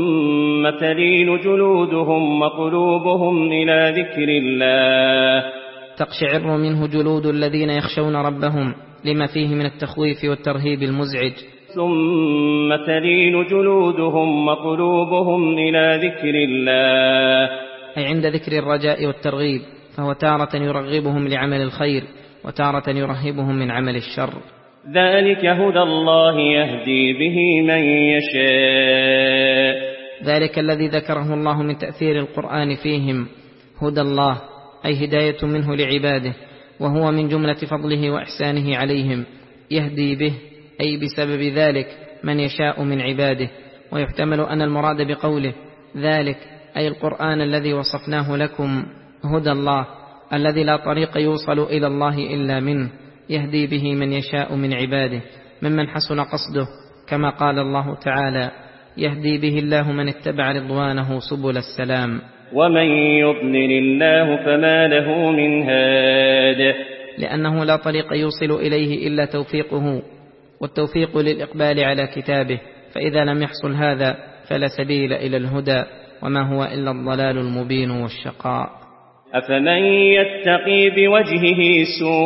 ثم تلين جلودهم وقلوبهم إلى ذكر الله. تقشعر منه جلود الذين يخشون ربهم لما فيه من التخويف والترهيب المزعج، ثم تلين جلودهم وقلوبهم إلى ذكر الله، أي عند ذكر الرجاء والترغيب، فهو تارة يرغبهم لعمل الخير وتارة يرهبهم من عمل الشر. ذلك هدى الله يهدي به من يشاء. ذلك الذي ذكره الله من تأثير القرآن فيهم هدى الله، أي هداية منه لعباده، وهو من جملة فضله وإحسانه عليهم، يهدي به أي بسبب ذلك من يشاء من عباده. ويحتمل أن المراد بقوله ذلك أي القرآن الذي وصفناه لكم هدى الله، الذي لا طريق يوصل إلى الله إلا منه، يهدي به من يشاء من عباده ممن حسن قصده، كما قال الله تعالى: يهدي به الله من اتبع رضوانه سبل السلام. ومن يضلل الله فما له من هاد، لأنه لا طريق يوصل إليه إلا توفيقه، والتوفيق للإقبال على كتابه، فإذا لم يحصل هذا فلا سبيل إلى الهدى، وما هو إلا الضلال المبين والشقاء. أفمن يتقي بوجهه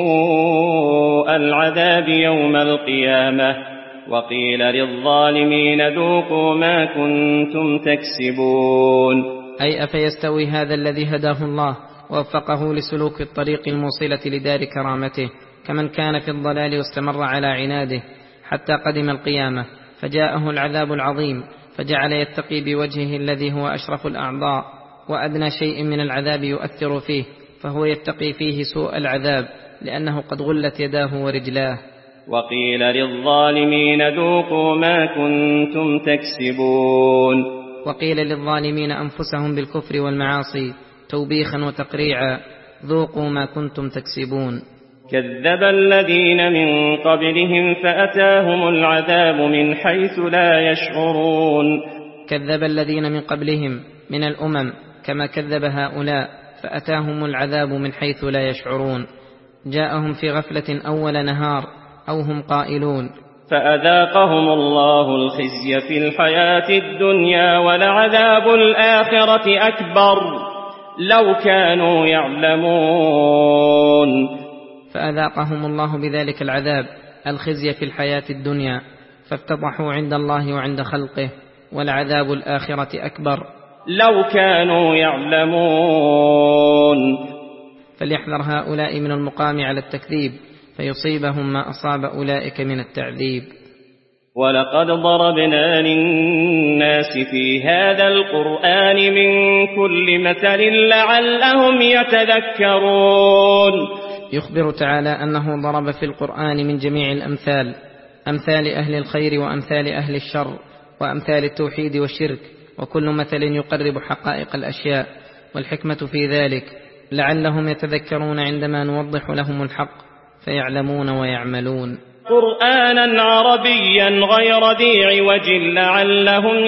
سوء العذاب يوم القيامة وقيل للظالمين ذوقوا ما كنتم تكسبون. أي أفيستوي هذا الذي هداه الله ووفقه لسلوك الطريق الموصلة لدار كرامته كمن كان في الضلال واستمر على عناده حتى قدم القيامة فجاءه العذاب العظيم، فجعل يتقي بوجهه الذي هو أشرف الأعضاء وأدنى شيء من العذاب يؤثر فيه، فهو يتقي فيه سوء العذاب لأنه قد غلت يداه ورجلاه. وقيل للظالمين ذوقوا ما كنتم تكسبون. وقيل للظالمين أنفسهم بالكفر والمعاصي توبيخا وتقريعا: ذوقوا ما كنتم تكسبون. كذب الذين من قبلهم فأتاهم العذاب من حيث لا يشعرون. كذب الذين من قبلهم من الأمم كما كذب هؤلاء، فأتاهم العذاب من حيث لا يشعرون، جاءهم في غفلة أول نهار أو هم قائلون. فأذاقهم الله الخزي في الحياة الدنيا ولعذاب الآخرة أكبر لو كانوا يعلمون. فأذاقهم الله بذلك العذاب الخزي في الحياة الدنيا، فافتضحوا عند الله وعند خلقه، ولعذاب الآخرة أكبر لو كانوا يعلمون. فليحذر هؤلاء من المقام على التكذيب فيصيبهم ما أصاب أولئك من التعذيب. ولقد ضربنا للناس في هذا القرآن من كل مثل لعلهم يتذكرون. يخبر تعالى أنه ضرب في القرآن من جميع الأمثال، أمثال أهل الخير وأمثال أهل الشر وأمثال التوحيد والشرك، وكل مثل يقرب حقائق الأشياء، والحكمة في ذلك لعلهم يتذكرون عندما نوضح لهم الحق فيعلمون ويعملون. قرآنا عربيا غير ذي عوج لعلهم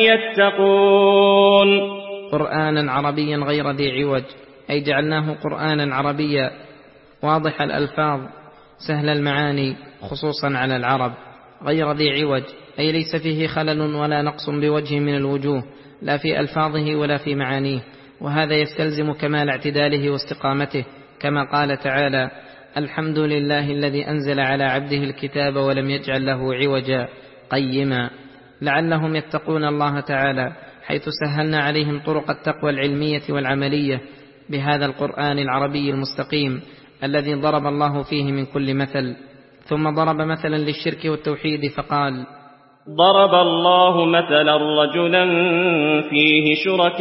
يتقون. قرآنا عربيا غير ذي عوج، أي جعلناه قرآنا عربيا واضح الألفاظ سهل المعاني خصوصا على العرب، غير ذي عوج أي ليس فيه خلل ولا نقص بوجه من الوجوه، لا في ألفاظه ولا في معانيه، وهذا يستلزم كمال اعتداله واستقامته، كما قال تعالى: الحمد لله الذي أنزل على عبده الكتاب ولم يجعل له عوجا قيما، لعلهم يتقون الله تعالى، حيث سهلنا عليهم طرق التقوى العلمية والعملية بهذا القرآن العربي المستقيم الذي ضرب الله فيه من كل مثل. ثم ضرب مثلا للشرك والتوحيد فقال: ضرب الله مثلا رجلا فيه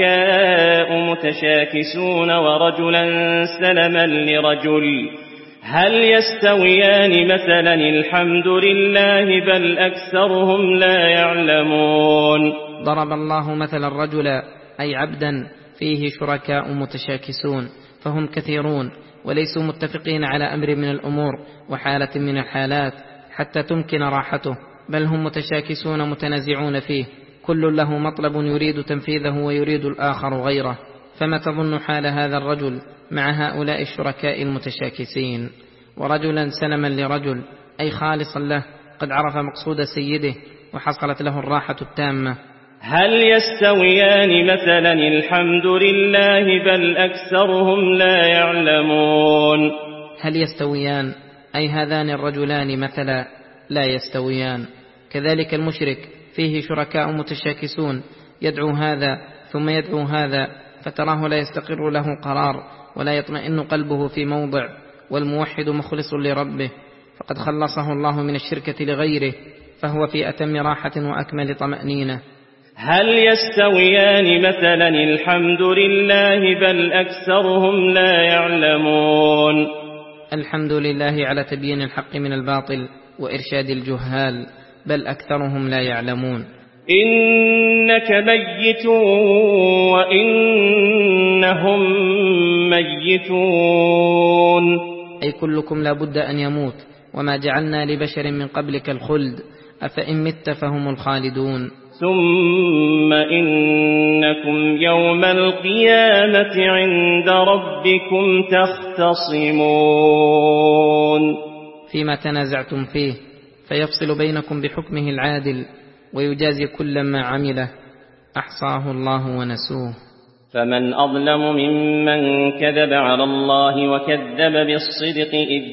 شركاء متشاكسون ورجلا سلما لرجل هل يستويان مثلا الحمد لله بل أكثرهم لا يعلمون. ضرب الله مثلا رجلا أي عبدا فيه شركاء متشاكسون، فهم كثيرون وليسوا متفقين على أمر من الأمور وحالة من الحالات حتى تمكن راحته، بل هم متشاكسون متنازعون فيه، كل له مطلب يريد تنفيذه ويريد الآخر غيره. فما تظن حال هذا الرجل مع هؤلاء الشركاء المتشاكسين؟ ورجلا سلما لرجل أي خالصا له، قد عرف مقصود سيده وحصلت له الراحة التامة. هل يستويان مثلا الحمد لله بل أكثرهم لا يعلمون. هل يستويان أي هذان الرجلان مثلا لا يستويان. كذلك المشرك فيه شركاء متشاكسون، يدعو هذا ثم يدعو هذا، فتراه لا يستقر له قرار ولا يطمئن قلبه في موضع، والموحد مخلص لربه فقد خلصه الله من الشركة لغيره، فهو في أتم راحة وأكمل طمأنينة. هل يستويان مثلا الحمد لله بل أكثرهم لا يعلمون. الحمد لله على تبيين الحق من الباطل وإرشاد الجهال، بل أكثرهم لا يعلمون. إنك ميت وإنهم ميتون. أي كلكم لا بد أن يموت، وما جعلنا لبشر من قبلك الخلد أفإن مت فهم الخالدون. ثم إنكم يوم القيامة عند ربكم تختصمون. فيما تنازعتم فيه فيفصل بينكم بحكمه العادل ويجازي كل ما عمله، أحصاه الله ونسوه. فمن أظلم ممن كذب على الله وكذب بالصدق إذ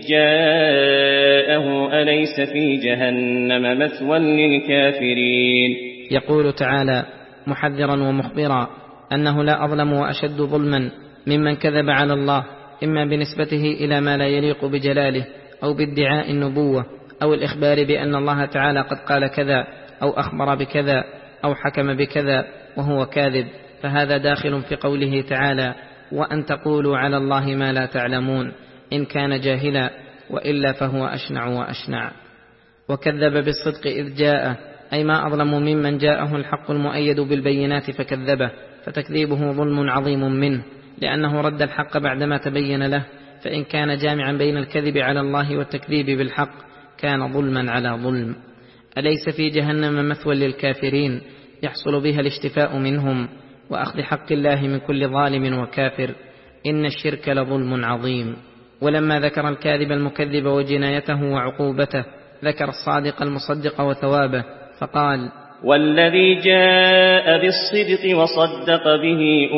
جاءه أليس في جهنم مثوى للكافرين. يقول تعالى محذرا ومخبرا أنه لا أظلم وأشد ظلما ممن كذب على الله، إما بنسبته إلى ما لا يليق بجلاله، أو بادعاء النبوة، أو الإخبار بأن الله تعالى قد قال كذا، أو أخبر بكذا، أو حكم بكذا وهو كاذب، فهذا داخل في قوله تعالى وأن تقولوا على الله ما لا تعلمون، إن كان جاهلا وإلا فهو أشنع وأشنع. وكذب بالصدق إذ جاء، أي ما أظلم ممن جاءه الحق المؤيد بالبينات فكذبه، فتكذيبه ظلم عظيم منه، لأنه رد الحق بعدما تبين له، فإن كان جامعا بين الكذب على الله والتكذيب بالحق كان ظلما على ظلم. أليس في جهنم مثوى للكافرين يحصل بها الاشتفاء منهم وأخذ حق الله من كل ظالم وكافر، إن الشرك لظلم عظيم. ولما ذكر الكاذب المكذب وجنايته وعقوبته ذكر الصادق المصدق وثوابه فقال والذي جاء بالصدق وصدق به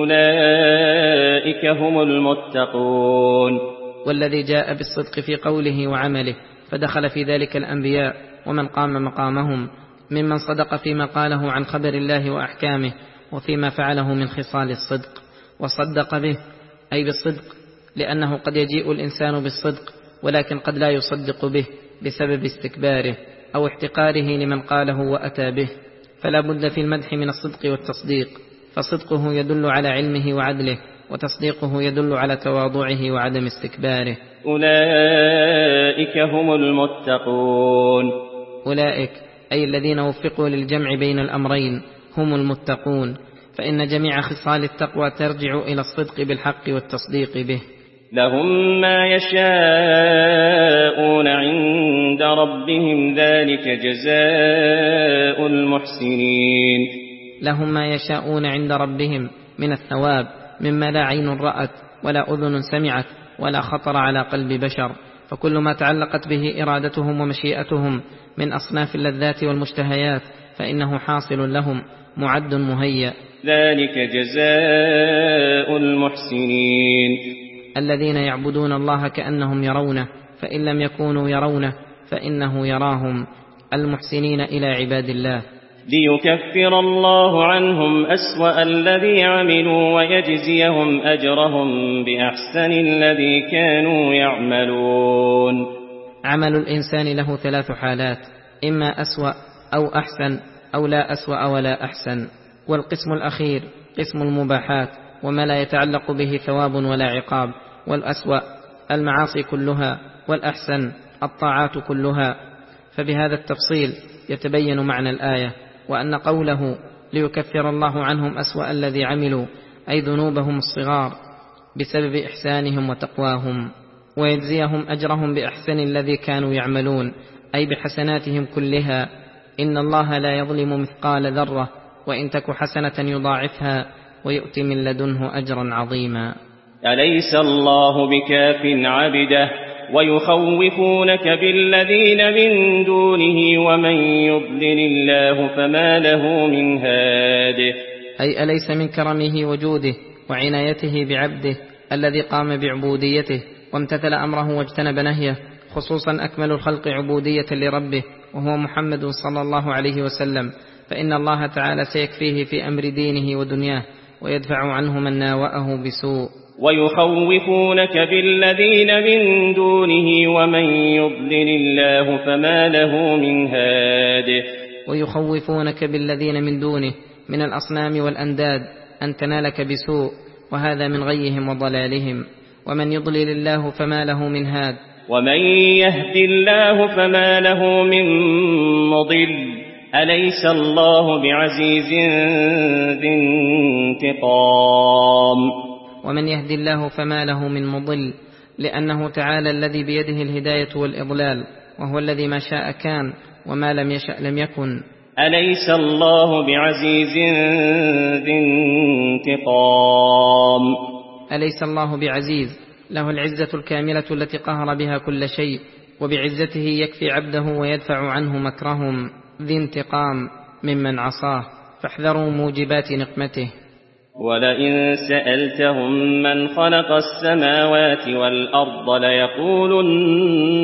أولئك هم المتقون. والذي جاء بالصدق في قوله وعمله، فدخل في ذلك الأنبياء ومن قام مقامهم ممن صدق فيما قاله عن خبر الله وأحكامه وفيما فعله من خصال الصدق. وصدق به أي بالصدق، لأنه قد يجيء الإنسان بالصدق ولكن قد لا يصدق به بسبب استكباره أو احتقاره لمن قاله وأتى به، فلا بد في المدح من الصدق والتصديق، فصدقه يدل على علمه وعدله، وتصديقه يدل على تواضعه وعدم استكباره. أولئك هم المتقون. أولئك أي الذين وفقوا للجمع بين الأمرين هم المتقون، فإن جميع خصال التقوى ترجع إلى الصدق بالحق والتصديق به. لهم ما يشاءون عند ربهم ذلك جزاء المحسنين. لهم ما يشاءون عند ربهم من الثواب مما لا عين رأت ولا أذن سمعت ولا خطر على قلب بشر، فكل ما تعلقت به إرادتهم ومشيئتهم من أصناف اللذات والمشتهيات فإنه حاصل لهم معد مهيأ. ذلك جزاء المحسنين. الذين يعبدون الله كأنهم يرونه، فإن لم يكونوا يرونه فإنه يراهم، المحسنين إلى عباد الله. ليكفر الله عنهم أسوأ الذي عملوا ويجزيهم أجرهم بأحسن الذي كانوا يعملون. عمل الإنسان له ثلاث حالات، إما أسوأ أو أحسن أو لا أسوأ ولا أحسن، والقسم الأخير قسم المباحات وما لا يتعلق به ثواب ولا عقاب، والأسوأ المعاصي كلها، والأحسن الطاعات كلها. فبهذا التفصيل يتبين معنى الآية، وأن قوله ليكفر الله عنهم أسوأ الذي عملوا أي ذنوبهم الصغار بسبب إحسانهم وتقواهم، ويجزيهم أجرهم بأحسن الذي كانوا يعملون أي بحسناتهم كلها. إن الله لا يظلم مثقال ذرة وإن تك حسنة يضاعفها ويؤتي من لدنه أجرا عظيما. أليس الله بكاف عبده ويخوفونك بالذين من دونه ومن يضلل الله فما له من هاد. أي أليس من كرمه وجوده وعنايته بعبده الذي قام بعبوديته وامتثل أمره واجتنب نهيه، خصوصا أكمل الخلق عبودية لربه وهو محمد صلى الله عليه وسلم، فإن الله تعالى سيكفيه في أمر دينه ودنياه ويدفع عنه من ناوأه بسوء. ويخوفونك بالذين من دونه ومن يضلل الله فما له من هاد. ويخوفونك بالذين من دونه من الأصنام والأنداد أن تنالك بسوء، وهذا من غيهم وضلالهم. ومن يضلل الله فما له من هاد. ومن يهد الله فما له من مضل. أليس الله بعزيز ذي انتقام. ومن يهدي الله فما له من مضل، لأنه تعالى الذي بيده الهداية والإضلال، وهو الذي ما شاء كان وما لم يشأ لم يكن. أليس الله بعزيز ذي انتقام؟ أليس الله بعزيز، له العزة الكاملة التي قهر بها كل شيء، وبعزته يكفي عبده ويدفع عنه مكرهم. ذي انتقام ممن عصاه، فاحذروا موجبات نقمته. ولئن سألتهم من خلق السماوات والأرض ليقولن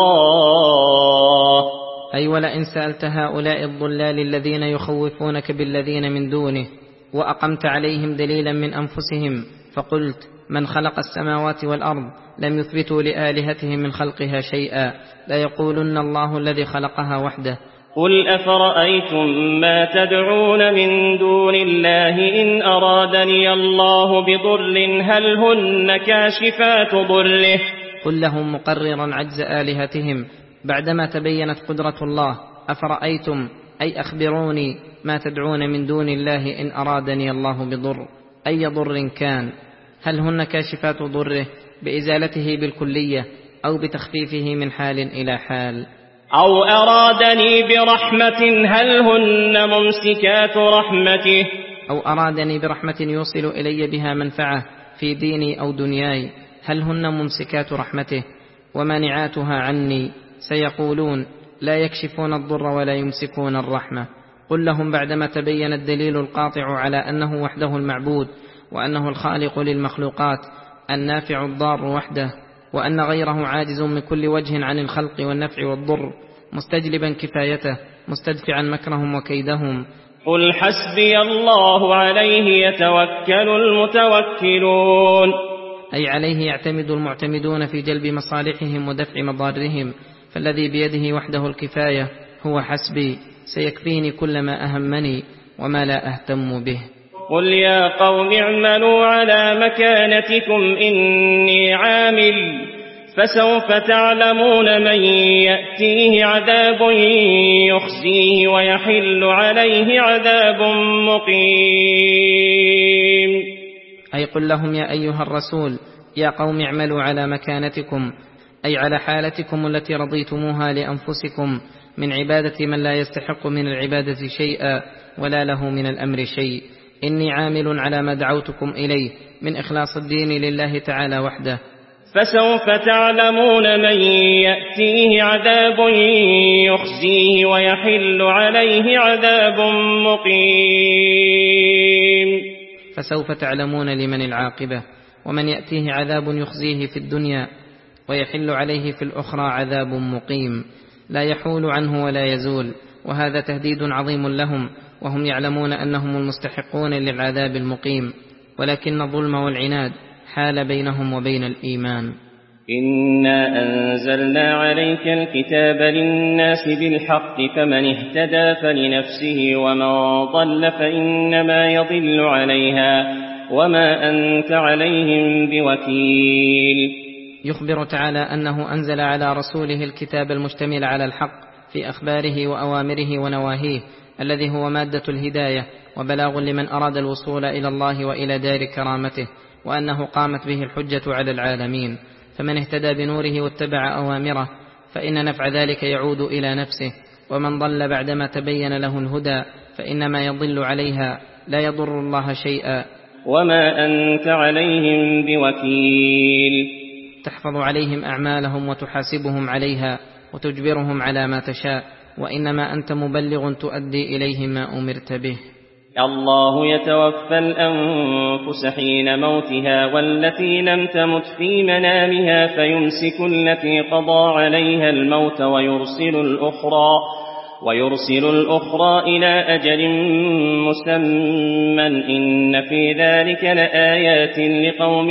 الله. أي ولئن سألت هؤلاء الضلال الذين يخوفونك بالذين من دونه، وأقمت عليهم دليلا من أنفسهم، فقلت من خلق السماوات والأرض، لم يثبتوا لآلهتهم من خلقها شيئا، ليقولن الله الذي خلقها وحده. قل أفرأيتم ما تدعون من دون الله إن أرادني الله بضر هل هن كاشفات ضره؟ قل لهم مقررا عجز آلهتهم بعدما تبينت قدرة الله: أفرأيتم أي أخبروني ما تدعون من دون الله إن أرادني الله بضر، أي ضر كان، هل هن كاشفات ضره بإزالته بالكلية أو بتخفيفه من حال إلى حال؟ أو أرادني برحمة هل هن ممسكات رحمته؟ أو أرادني برحمة يوصل إلي بها منفعة في ديني أو دنياي، هل هن ممسكات رحمته ومانعاتها عني؟ سيقولون لا يكشفون الضر ولا يمسكون الرحمة. قل لهم بعدما تبين الدليل القاطع على أنه وحده المعبود، وأنه الخالق للمخلوقات النافع الضار وحده، وأن غيره عاجز من كل وجه عن الخلق والنفع والضر، مستجلبا كفايته مستدفعا مكرهم وكيدهم. قل حسبي الله عليه يتوكل المتوكلون. أي عليه يعتمد المعتمدون في جلب مصالحهم ودفع مضارهم، فالذي بيده وحده الكفاية هو حسبي، سيكفيني كل ما أهمني وما لا أهتم به. قل يا قوم اعملوا على مكانتكم إني عامل فسوف تعلمون من يأتيه عذاب يخزيه ويحل عليه عذاب مقيم. أي قل لهم يا أيها الرسول يا قوم اعملوا على مكانتكم، أي على حالتكم التي رضيتموها لأنفسكم من عبادة من لا يستحق من العبادة شيئا ولا له من الأمر شيء. إني عامل على ما دعوتكم إليه من إخلاص الدين لله تعالى وحده. فسوف تعلمون من يأتيه عذاب يخزيه ويحل عليه عذاب مقيم. فسوف تعلمون لمن العاقبة، ومن يأتيه عذاب يخزيه في الدنيا ويحل عليه في الأخرى عذاب مقيم لا يحول عنه ولا يزول، وهذا تهديد عظيم لهم، وهم يعلمون أنهم المستحقون للعذاب المقيم، ولكن الظلم والعناد حال بينهم وبين الإيمان. إنا أنزلنا عليك الكتاب للناس بالحق فمن اهتدى فلنفسه ومن ضل فإنما يضل عليها وما أنت عليهم بوكيل. يخبر تعالى أنه أنزل على رسوله الكتاب المشتمل على الحق في أخباره وأوامره ونواهيه، الذي هو مادة الهداية وبلاغ لمن أراد الوصول إلى الله وإلى دار كرامته، وأنه قامت به الحجة على العالمين. فمن اهتدى بنوره واتبع أوامره فإن نفع ذلك يعود إلى نفسه، ومن ضل بعدما تبين له الهدى فإنما يضل عليها لا يضر الله شيئا. وما أنت عليهم بوكيل. تحفظ عليهم أعمالهم وتحاسبهم عليها وتجبرهم على ما تشاء، وإنما أنت مبلغ تؤدي إليهم ما أمرت به. الله يتوفى الأنفس حين موتها والتي لم تمت في منامها فيمسك التي قضى عليها الموت ويرسل الأخرى ويرسل الأخرى إلى أجل مسمى إن في ذلك لآيات لقوم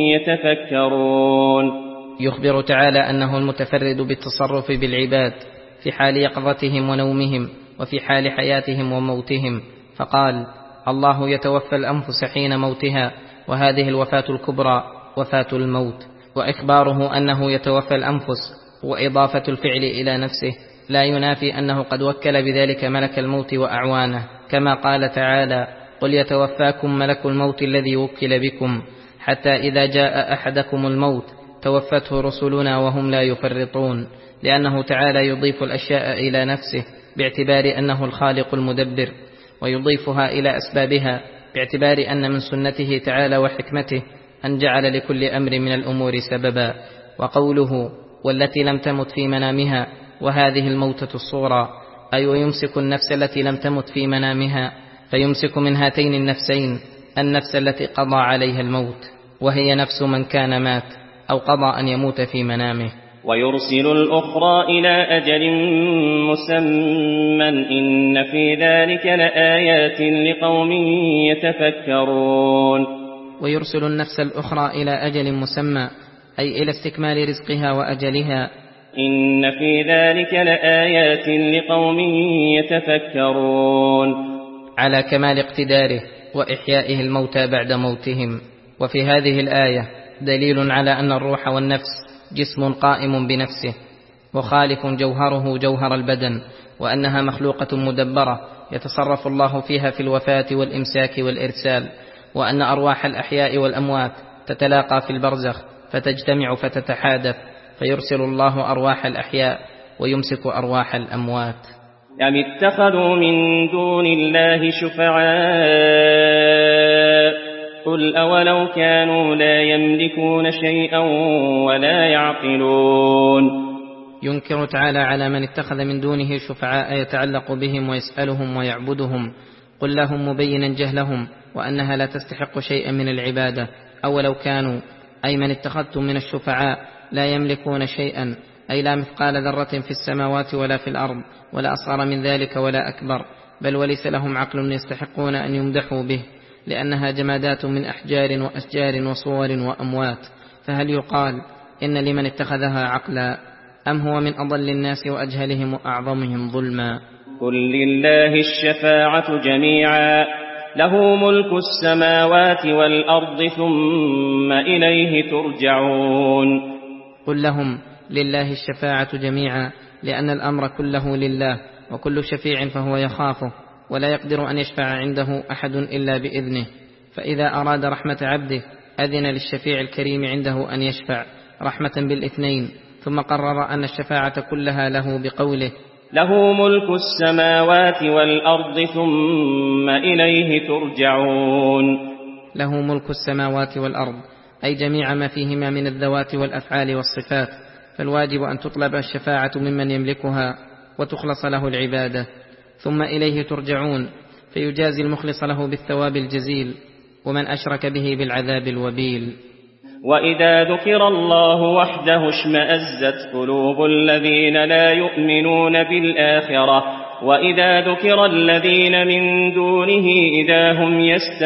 يتفكرون. يخبر تعالى أنه المتفرد بالتصرف بالعباد في حال يقظتهم ونومهم وفي حال حياتهم وموتهم، فقال: الله يتوفى الأنفس حين موتها، وهذه الوفاة الكبرى وفاة الموت. وإخباره أنه يتوفى الأنفس وإضافة الفعل إلى نفسه لا ينافي أنه قد وكل بذلك ملك الموت وأعوانه، كما قال تعالى: قل يتوفاكم ملك الموت الذي وكل بكم. حتى إذا جاء أحدكم الموت توفته رسلنا وهم لا يفرطون، لأنه تعالى يضيف الأشياء إلى نفسه باعتبار أنه الخالق المدبر، ويضيفها إلى أسبابها باعتبار أن من سنته تعالى وحكمته أن جعل لكل أمر من الأمور سببا. وقوله والتي لم تمت في منامها، وهذه الموتة الصغرى، أي ويمسك النفس التي لم تمت في منامها، فيمسك من هاتين النفسين النفس التي قضى عليها الموت، وهي نفس من كان مات أو قضى أن يموت في منامه. ويرسل الأخرى إلى أجل مسمى إن في ذلك لآيات لقوم يتفكرون. ويرسل النفس الأخرى إلى أجل مسمى، أي إلى استكمال رزقها وأجلها. إن في ذلك لآيات لقوم يتفكرون، على كمال اقتداره وإحيائه الموتى بعد موتهم. وفي هذه الآية دليل على أن الروح والنفس جسم قائم بنفسه وخالق جوهره جوهر البدن، وأنها مخلوقة مدبرة يتصرف الله فيها في الوفاة والإمساك والإرسال، وأن أرواح الأحياء والأموات تتلاقى في البرزخ فتجتمع فتتحادث، فيرسل الله أرواح الأحياء ويمسك أرواح الأموات. أم اتخذوا من دون الله شفعاء قل أولو كانوا لا يملكون شيئا ولا يعقلون. ينكر تعالى على من اتخذ من دونه شفعاء يتعلق بهم ويسألهم ويعبدهم، قل لهم مبينا جهلهم وأنها لا تستحق شيئا من العبادة. أولو كانوا أي من اتخذتم من الشفعاء لا يملكون شيئا، أي لا مثقال ذرة في السماوات ولا في الأرض ولا أصغر من ذلك ولا أكبر، بل وليس لهم عقل يستحقون أن يمدحوا به، لأنها جمادات من أحجار وأشجار وصور وأموات. فهل يقال إن لمن اتخذها عقلا، أم هو من أضل الناس وأجهلهم وأعظمهم ظلما؟ قل لله الشفاعة جميعا له ملك السماوات والأرض ثم إليه ترجعون. قل لهم لله الشفاعة جميعا، لأن الأمر كله لله، وكل شفيع فهو يخافه، ولا يقدر أن يشفع عنده أحد إلا بإذنه. فإذا أراد رحمة عبده أذن للشفيع الكريم عنده أن يشفع رحمة بالاثنين، ثم قرر أن الشفاعة كلها له بقوله له ملك السماوات والأرض ثم إليه ترجعون. له ملك السماوات والأرض أي جميع ما فيهما من الذوات والأفعال والصفات، فالواجب أن تطلب الشفاعة ممن يملكها وتخلص له العبادة. ثم إليه ترجعون، فيجازي المخلص له بالثواب الجزيل، ومن أشرك به بالعذاب الوبيل. وإذا ذكر الله وحده اشمأزت قلوب الذين لا يؤمنون بالآخرة، وإذا ذكر الذين من دونه إذا هم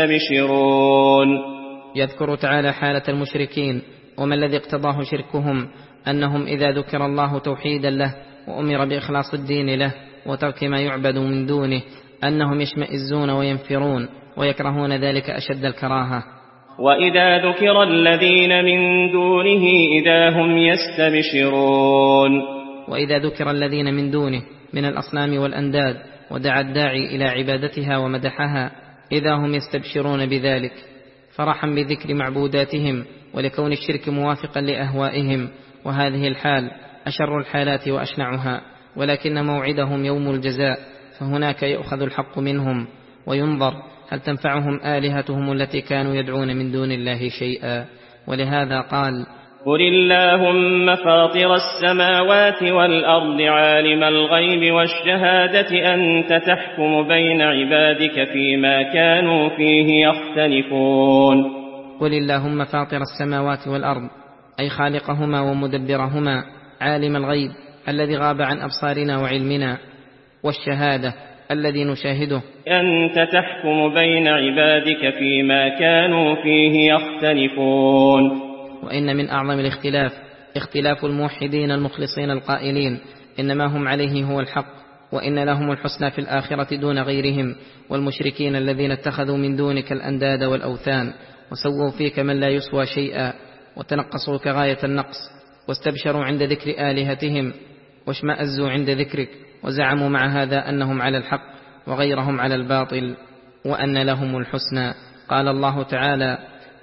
يستبشرون. يذكر تعالى حالة المشركين وما الذي اقتضاه شركهم، أنهم إذا ذكر الله توحيدا له وأمر بإخلاص الدين له وترك ما يعبد من دونه أنهم يشمئزون وينفرون ويكرهون ذلك أشد الكراهة. وإذا ذكر الذين من دونه إذا هم يستبشرون. وإذا ذكر الذين من دونه من الأصنام والأنداد ودعا الداعي إلى عبادتها ومدحها إذا هم يستبشرون بذلك، فرحا بذكر معبوداتهم ولكون الشرك موافقا لأهوائهم. وهذه الحال أشر الحالات وأشنعها، ولكن موعدهم يوم الجزاء، فهناك يؤخذ الحق منهم وينظر هل تنفعهم آلهتهم التي كانوا يدعون من دون الله شيئا. ولهذا قال قل اللهم فاطر السماوات والأرض عالم الغيب والشهادة أنت تحكم بين عبادك فيما كانوا فيه يختلفون. قل اللهم فاطر السماوات والأرض أي خالقهما ومدبرهما، عالم الغيب الذي غاب عن أبصارنا وعلمنا، والشهادة الذي نشاهده، أنت تحكم بين عبادك فيما كانوا فيه يختلفون. وإن من أعظم الاختلاف اختلاف الموحدين المخلصين القائلين إنما هم عليه هو الحق، وإن لهم الحسنى في الآخرة دون غيرهم، والمشركين الذين اتخذوا من دونك الأنداد والأوثان وسووا فيك من لا يسوى شيئا وتنقصوك غاية النقص، واستبشروا عند ذكر آلهتهم واشمأزوا عند ذكرك، وزعموا مع هذا أنهم على الحق وغيرهم على الباطل، وأن لهم الحسنى. قال الله تعالى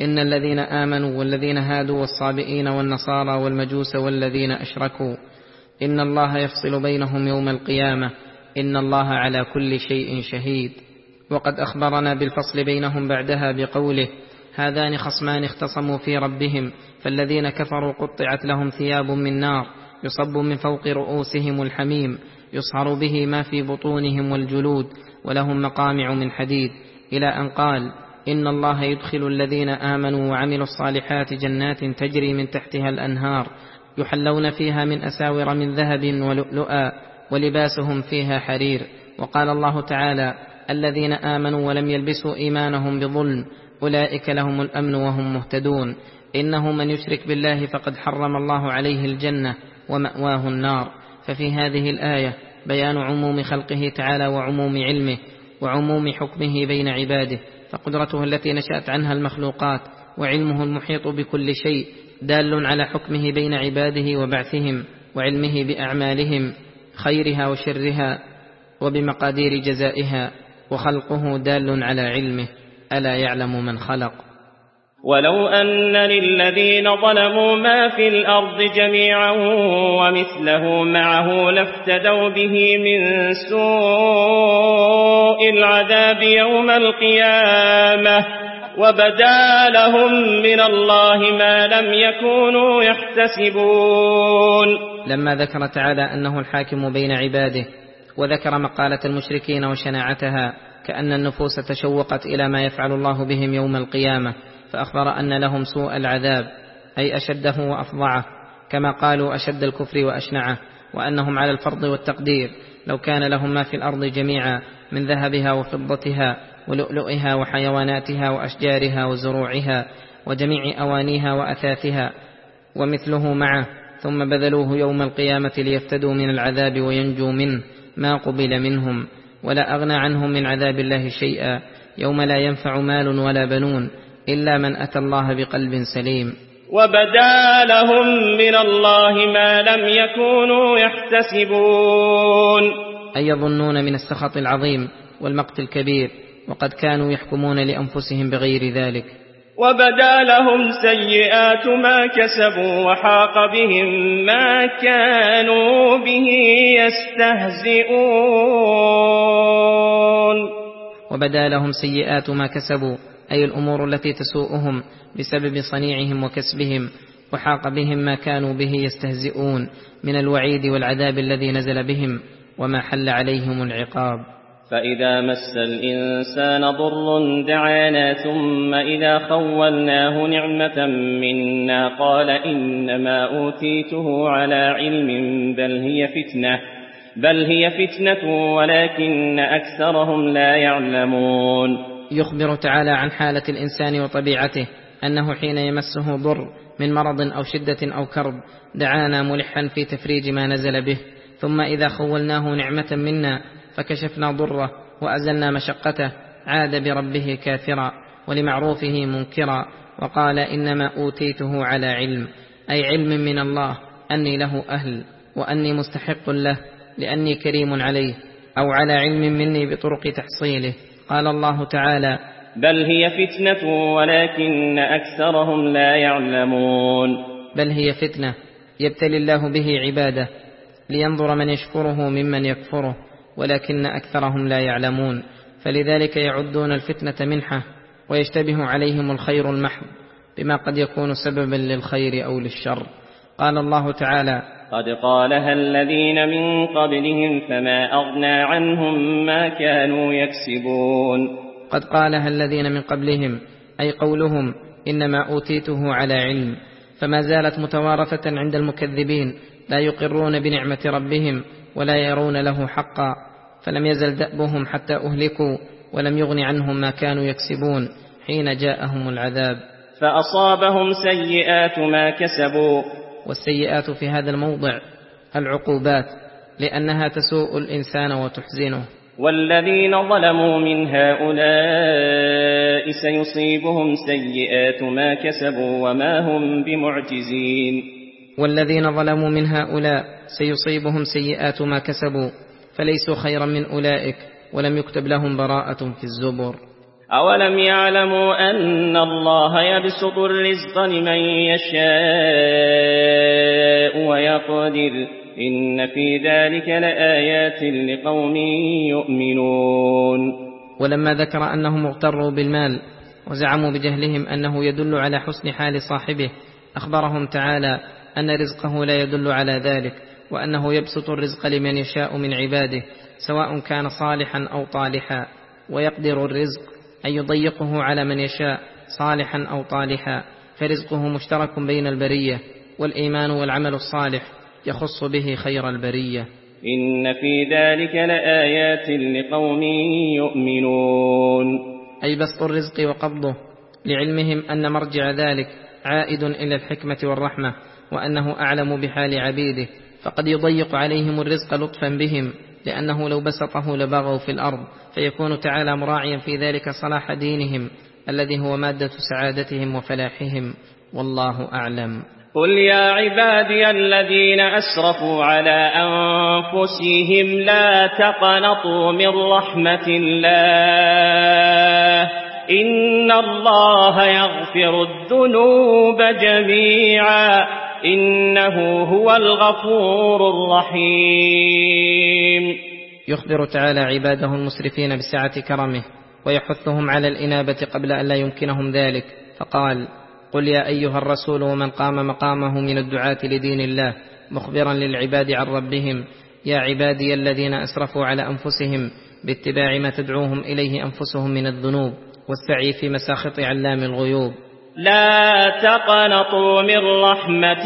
إن الذين آمنوا والذين هادوا والصابئين والنصارى والمجوس والذين أشركوا إن الله يفصل بينهم يوم القيامة إن الله على كل شيء شهيد. وقد أخبرنا بالفصل بينهم بعدها بقوله هذان خصمان اختصموا في ربهم فالذين كفروا قطعت لهم ثياب من نار يصب من فوق رؤوسهم الحميم يصهر به ما في بطونهم والجلود ولهم مقامع من حديد، إلى أن قال إن الله يدخل الذين آمنوا وعملوا الصالحات جنات تجري من تحتها الأنهار يحلون فيها من أساور من ذهب ولؤلؤا ولباسهم فيها حرير. وقال الله تعالى الذين آمنوا ولم يلبسوا إيمانهم بظلم أولئك لهم الأمن وهم مهتدون. إنه من يشرك بالله فقد حرم الله عليه الجنة ومأواه النار. ففي هذه الآية بيان عموم خلقه تعالى وعموم علمه وعموم حكمه بين عباده، فقدرته التي نشأت عنها المخلوقات وعلمه المحيط بكل شيء دال على حكمه بين عباده وبعثهم وعلمه بأعمالهم خيرها وشرها وبمقادير جزائها، وخلقه دال على علمه ألا يعلم من خلق. ولو أن للذين ظلموا ما في الأرض جميعا ومثله معه لافتدوا به من سوء العذاب يوم القيامة وبدا لهم من الله ما لم يكونوا يحتسبون. لما ذكر تعالى أنه الحاكم بين عباده وذكر مقالة المشركين وشناعتها كأن النفوس تشوقت إلى ما يفعل الله بهم يوم القيامة، فأخبر أن لهم سوء العذاب أي أشده وأفظعه، كما قالوا أشد الكفر وأشنعه، وأنهم على الفرض والتقدير لو كان لهم ما في الأرض جميعا من ذهبها وفضتها ولؤلؤها وحيواناتها وأشجارها وزروعها وجميع أوانيها وأثاثها ومثله معه ثم بذلوه يوم القيامة ليفتدوا من العذاب وينجوا منه ما قبل منهم، ولا أغنى عنهم من عذاب الله شيئا يوم لا ينفع مال ولا بنون إلا من أتى الله بقلب سليم. وبدا لهم من الله ما لم يكونوا يحتسبون، أي يظنون من السخط العظيم والمقت الكبير، وقد كانوا يحكمون لأنفسهم بغير ذلك. وبدا لهم سيئات ما كسبوا وحاق بهم ما كانوا به يستهزئون. وبدا لهم سيئات ما كسبوا أي الأمور التي تسوءهم بسبب صنيعهم وكسبهم، وحاق بهم ما كانوا به يستهزئون من الوعيد والعذاب الذي نزل بهم وما حل عليهم العقاب. فإذا مس الإنسان ضر دعانا ثم إذا خولناه نعمة منا قال إنما أوتيته على علم بل هي فتنة بل هي فتنة ولكن أكثرهم لا يعلمون. يخبر تعالى عن حالة الإنسان وطبيعته أنه حين يمسه ضر من مرض أو شدة أو كرب دعانا ملحا في تفريج ما نزل به، ثم إذا خولناه نعمة منا فكشفنا ضره وأزلنا مشقته عاد بربه كافرا ولمعروفه منكرا وقال إنما أوتيته على علم، أي علم من الله أني له أهل وأني مستحق له لأني كريم عليه، أو على علم مني بطرق تحصيله. قال الله تعالى بل هي فتنة ولكن أكثرهم لا يعلمون. بل هي فتنة يبتلي الله به عباده لينظر من يشكره ممن يكفره، ولكن أكثرهم لا يعلمون، فلذلك يعدون الفتنة منحة ويشتبه عليهم الخير المحض بما قد يكون سببا للخير أو للشر. قال الله تعالى قد قالها الذين من قبلهم فما أغنى عنهم ما كانوا يكسبون. قد قالها الذين من قبلهم أي قولهم إنما أوتيته على علم، فما زالت متوارثة عند المكذبين لا يقرون بنعمة ربهم ولا يرون له حقا، فلم يزل دأبهم حتى أهلكوا ولم يغن عنهم ما كانوا يكسبون حين جاءهم العذاب. فأصابهم سيئات ما كسبوا. والسيئات في هذا الموضع العقوبات لأنها تسوء الإنسان وتحزنه. والذين ظلموا من هؤلاء سيصيبهم سيئات ما كسبوا وما هم بمعجزين. والذين ظلموا من هؤلاء سيصيبهم سيئات ما كسبوا فليسوا خيرا من أولئك ولم يكتب لهم براءة في الزبر. أولم يعلموا أن الله يبسط الرزق لمن يشاء ويقدر إن في ذلك لآيات لقوم يؤمنون. ولما ذكر أنهم اغتروا بالمال وزعموا بجهلهم أنه يدل على حسن حال صاحبه، أخبرهم تعالى أن رزقه لا يدل على ذلك، وأنه يبسط الرزق لمن يشاء من عباده سواء كان صالحا أو طالحا، ويقدر الرزق أن يضيقه على من يشاء صالحا أو طالحا، فرزقه مشترك بين البرية، والإيمان والعمل الصالح يخص به خير البرية. إن في ذلك لآيات لقوم يؤمنون. أي بسط الرزق وقبضه، لعلمهم أن مرجع ذلك عائد إلى الحكمة والرحمة، وأنه أعلم بحال عبيده، فقد يضيق عليهم الرزق لطفا بهم، لأنه لو بسطه لبغوا في الأرض، فيكون تعالى مراعيا في ذلك صلاح دينهم الذي هو مادة سعادتهم وفلاحهم، والله أعلم. قل يا عبادي الذين أسرفوا على أنفسهم لا تقنطوا من رحمة الله إن الله يغفر الذنوب جميعا إنه هو الغفور الرحيم. يخبر تعالى عباده المسرفين بسعة كرمه، ويحثهم على الإنابة قبل أن لا يمكنهم ذلك، فقال: قل يا أيها الرسول ومن قام مقامه من الدعاة لدين الله مخبرا للعباد عن ربهم: يا عبادي الذين أسرفوا على أنفسهم باتباع ما تدعوهم إليه أنفسهم من الذنوب والسعي في مساخط علام الغيوب. لا تقنطوا من رحمة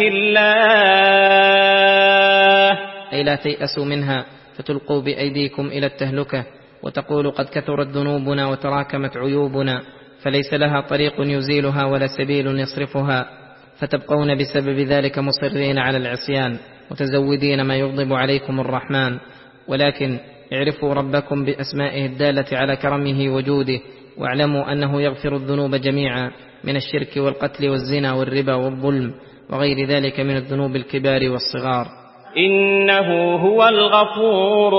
الله، أي لا تيأسوا منها فتلقوا بأيديكم إلى التهلكة وتقولوا قد كثرت ذنوبنا وتراكمت عيوبنا، فليس لها طريق يزيلها ولا سبيل يصرفها، فتبقون بسبب ذلك مصرين على العصيان متزودين ما يغضب عليكم الرحمن. ولكن اعرفوا ربكم بأسمائه الدالة على كرمه وجوده، واعلموا أنه يغفر الذنوب جميعا من الشرك والقتل والزنا والربا والظلم وغير ذلك من الذنوب الكبار والصغار. إنه هو الغفور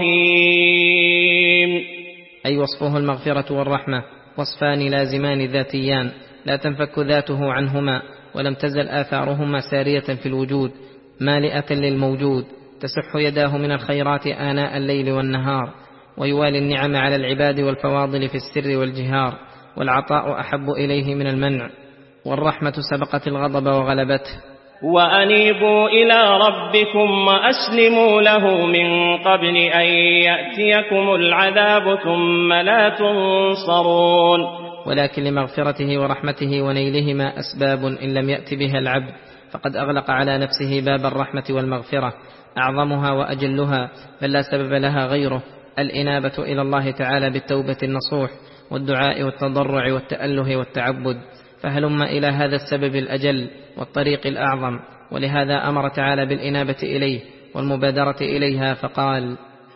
الرحيم. أي وصفه المغفرة والرحمة وصفان لازمان ذاتيان لا تنفك ذاته عنهما، ولم تزل آثارهما سارية في الوجود مالئة للموجود، تسح يداه من الخيرات آناء الليل والنهار، ويوالي النعم على العباد والفواضل في السر والجهار، والعطاء أحب إليه من المنع، والرحمة سبقت الغضب وغلبته. وأنيبوا إلى ربكم وأسلموا له من قبل أن يأتيكم العذاب ثم لا تنصرون. ولكن لمغفرته ورحمته ونيلهما أسباب إن لم يأت بها العبد فقد أغلق على نفسه باب الرحمة والمغفرة أعظمها وأجلها، بل لا سبب لها غيره: الإنابة إلى الله تعالى بالتوبة النصوح والدعاء والتضرع والتأله والتعبد. فهلم إلى هذا السبب الأجل والطريق الأعظم، ولهذا أمر تعالى بالإنابة إليه والمبادرة إليها، فقال: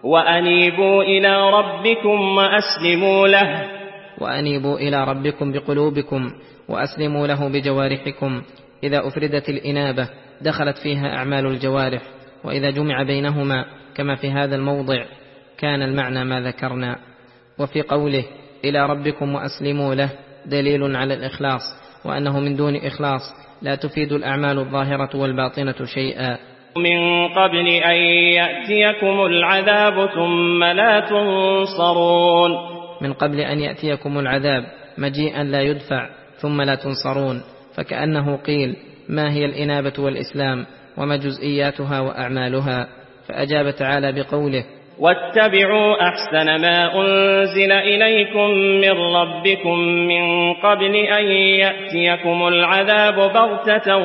وأنيبوا إلى ربكم وأسلموا له. وأنيبوا إلى ربكم بقلوبكم وأسلموا له بجوارحكم. إذا أفردت الإنابة دخلت فيها أعمال الجوارح، وإذا جمع بينهما كما في هذا الموضع كان المعنى ما ذكرنا. وفي قوله إلى ربكم وأسلموا له دليل على الإخلاص، وأنه من دون إخلاص لا تفيد الأعمال الظاهرة والباطنة شيئا. من قبل أن يأتيكم العذاب ثم لا تنصرون. من قبل أن يأتيكم العذاب مجيئا لا يدفع ثم لا تنصرون، فكأنه قيل: ما هي الإنابة والإسلام وما جزئياتها وأعمالها؟ فأجاب تعالى بقوله: واتبعوا أحسن ما أنزل إليكم من ربكم من قبل أن يأتيكم العذاب بغتة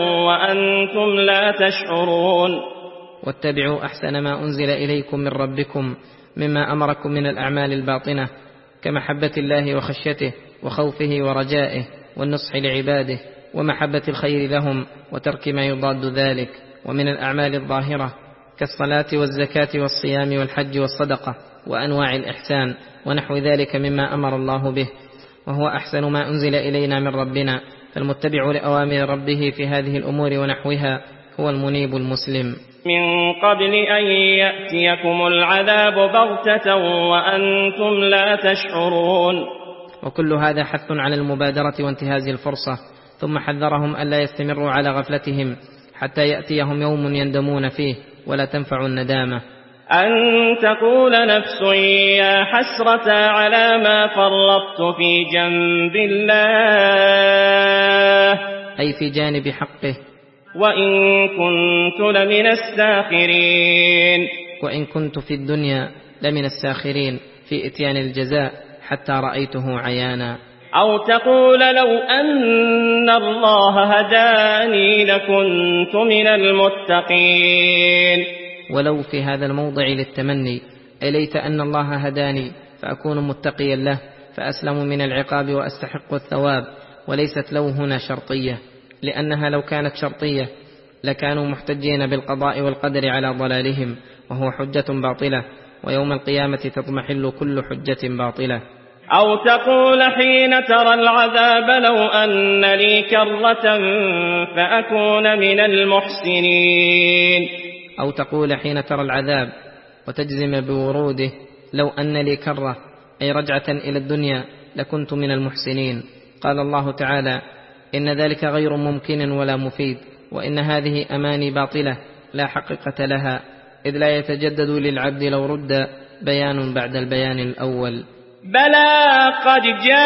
وأنتم لا تشعرون. واتبعوا أحسن ما أنزل إليكم من ربكم مما أمركم من الأعمال الباطنة كمحبة الله وخشيته وخوفه ورجائه والنصح لعباده ومحبة الخير لهم وترك ما يضاد ذلك، ومن الأعمال الظاهرة كالصلاة والزكاة والصيام والحج والصدقة وأنواع الإحسان ونحو ذلك مما أمر الله به، وهو أحسن ما أنزل إلينا من ربنا. فالمتبع لأوامر ربه في هذه الأمور ونحوها هو المنيب المسلم. من قبل أن يأتيكم العذاب بغتة وأنتم لا تشعرون. وكل هذا حث على المبادرة وانتهاز الفرصة، ثم حذرهم ألا يستمروا على غفلتهم حتى يأتيهم يوم يندمون فيه ولا تنفع الندامة. أن تقول نفس يا حسرة على ما فرطت في جنب الله، أي في جانب حقه، وإن كنت لمن الساخرين، وإن كنت في الدنيا لمن الساخرين في إتيان الجزاء حتى رأيته عيانا. أو تقول لو أن الله هداني لكنت من المتقين، ولو في هذا الموضع للتمني، أي ليت أن الله هداني فأكون متقيا له فأسلم من العقاب وأستحق الثواب. وليست لو هنا شرطية، لأنها لو كانت شرطية لكانوا محتجين بالقضاء والقدر على ضلالهم، وهو حجة باطلة، ويوم القيامة تضمحل كل حجة باطلة. أو تقول حين ترى العذاب لو أن لي كرة فأكون من المحسنين، أو تقول حين ترى العذاب وتجزم بوروده لو أن لي كرة، أي رجعة إلى الدنيا لكنت من المحسنين. قال الله تعالى: إن ذلك غير ممكن ولا مفيد، وإن هذه أماني باطلة لا حقيقة لها، إذ لا يتجدد للعبد لو رد بيان بعد البيان الأول. بلى قد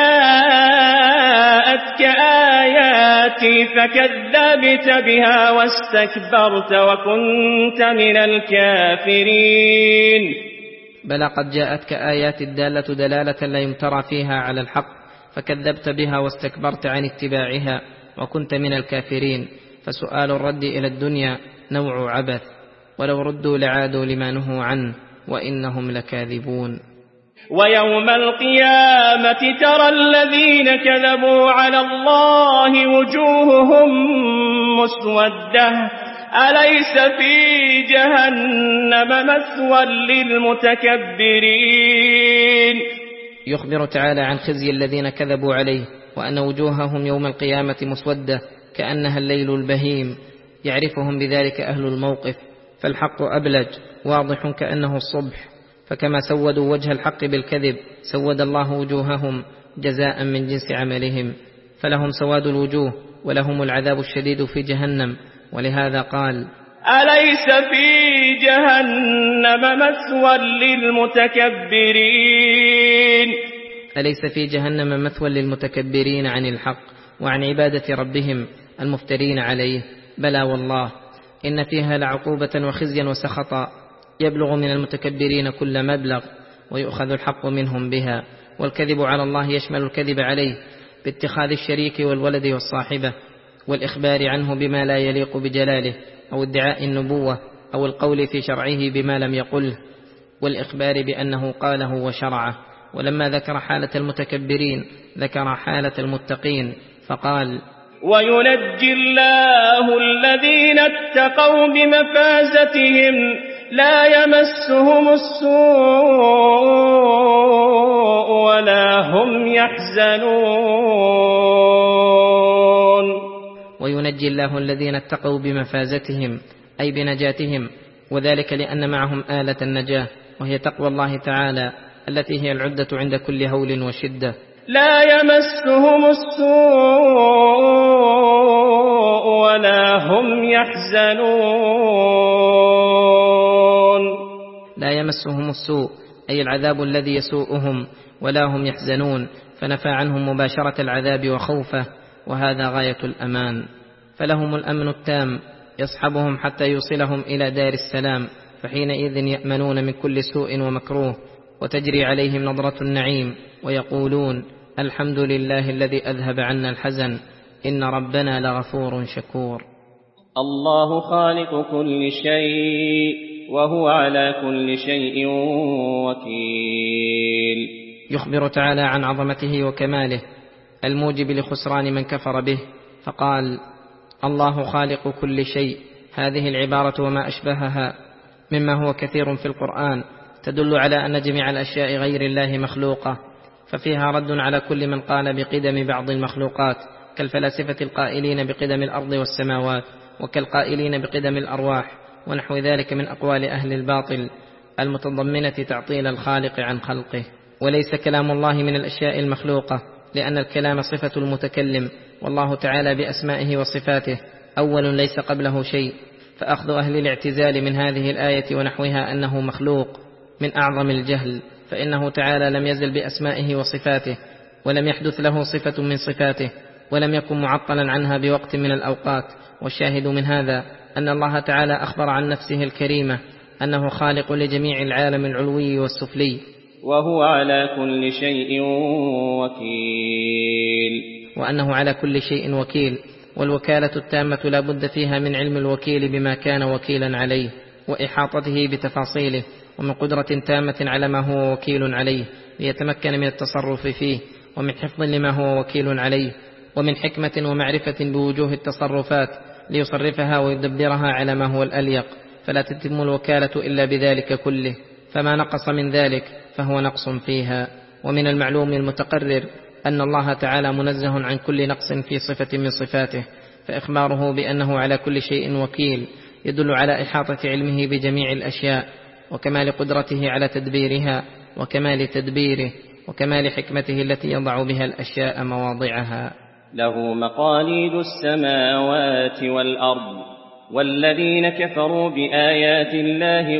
جاءتك آياتي فكذبت بها واستكبرت وكنت من الكافرين. بلى قد جاءتك آيات الدالة دلالة لا يمترى فيها على الحق، فكذبت بها واستكبرت عن اتباعها وكنت من الكافرين. فسؤال الرد إلى الدنيا نوع عبث، ولو ردوا لعادوا لما نهوا عنه وإنهم لكاذبون. ويوم القيامة ترى الذين كذبوا على الله وجوههم مسودة أليس في جهنم مثوى للمتكبرين. يخبر تعالى عن خزي الذين كذبوا عليه، وأن وجوههم يوم القيامة مسودة كأنها الليل البهيم، يعرفهم بذلك أهل الموقف، فالحق أبلج واضح كأنه الصبح. فكما سودوا وجه الحق بالكذب سود الله وجوههم جزاء من جنس عملهم، فلهم سواد الوجوه ولهم العذاب الشديد في جهنم. ولهذا قال: أليس في جهنم مثوى للمتكبرين. أليس في جهنم مثوى للمتكبرين عن الحق وعن عبادة ربهم المفترين عليه. بلى والله إن فيها لعقوبة وخزيا وسخطا يبلغ من المتكبرين كل مبلغ، ويؤخذ الحق منهم بها. والكذب على الله يشمل الكذب عليه باتخاذ الشريك والولد والصاحبة، والإخبار عنه بما لا يليق بجلاله، أو ادعاء النبوة، أو القول في شرعه بما لم يقله، والإخبار بأنه قاله وشرعه. ولما ذكر حالة المتكبرين ذكر حالة المتقين فقال: وينجي الله الذين اتقوا بمفازتهم لا يمسهم السوء ولا هم يحزنون. وينجي الله الذين اتقوا بمفازتهم أي بنجاتهم، وذلك لأن معهم آلة النجاة، وهي تقوى الله تعالى التي هي العدة عند كل هول وشدة. لا يمسهم السوء ولا هم يحزنون. لا يمسهم السوء أي العذاب الذي يسوءهم، ولا هم يحزنون، فنفى عنهم مباشرة العذاب وخوفه، وهذا غاية الأمان. فلهم الأمن التام يصحبهم حتى يوصلهم إلى دار السلام، فحينئذ يأمنون من كل سوء ومكروه، وتجري عليهم نظرة النعيم، ويقولون: الحمد لله الذي أذهب عنا الحزن إن ربنا لغفور شكور. الله خالق كل شيء وهو على كل شيء وكيل. يخبر تعالى عن عظمته وكماله الموجب لخسران من كفر به، فقال: الله خالق كل شيء. هذه العبارة وما أشبهها مما هو كثير في القرآن تدل على أن جميع الأشياء غير الله مخلوقة، ففيها رد على كل من قال بقدم بعض المخلوقات، كالفلاسفة القائلين بقدم الأرض والسماوات، وكالقائلين بقدم الأرواح، ونحو ذلك من أقوال أهل الباطل المتضمنة تعطيل الخالق عن خلقه. وليس كلام الله من الأشياء المخلوقة، لأن الكلام صفة المتكلم، والله تعالى بأسمائه وصفاته أول ليس قبله شيء. فأخذ أهل الاعتزال من هذه الآية ونحوها أنه مخلوق من أعظم الجهل، فإنه تعالى لم يزل بأسمائه وصفاته، ولم يحدث له صفة من صفاته، ولم يكن معطلا عنها بوقت من الأوقات. والشاهد من هذا أن الله تعالى أخبر عن نفسه الكريمة أنه خالق لجميع العالم العلوي والسفلي، وهو على كل شيء وكيل، وأنه على كل شيء وكيل. والوكالة التامة لا بد فيها من علم الوكيل بما كان وكيلا عليه، وإحاطته بتفاصيله، ومن قدرة تامة على ما هو وكيل عليه ليتمكن من التصرف فيه، ومن حفظ لما هو وكيل عليه، ومن حكمة ومعرفة بوجوه التصرفات ليصرفها ويدبرها على ما هو الأليق، فلا تتم الوكالة إلا بذلك كله، فما نقص من ذلك فهو نقص فيها. ومن المعلوم المتقرر أن الله تعالى منزه عن كل نقص في صفة من صفاته، فإخباره بأنه على كل شيء وكيل يدل على إحاطة علمه بجميع الأشياء، وكمال قدرته على تدبيرها، وكمال تدبيره، وكمال حكمته التي يضع بها الأشياء مواضعها. له مقاليد السماوات والأرض، والذين كفروا بآيات الله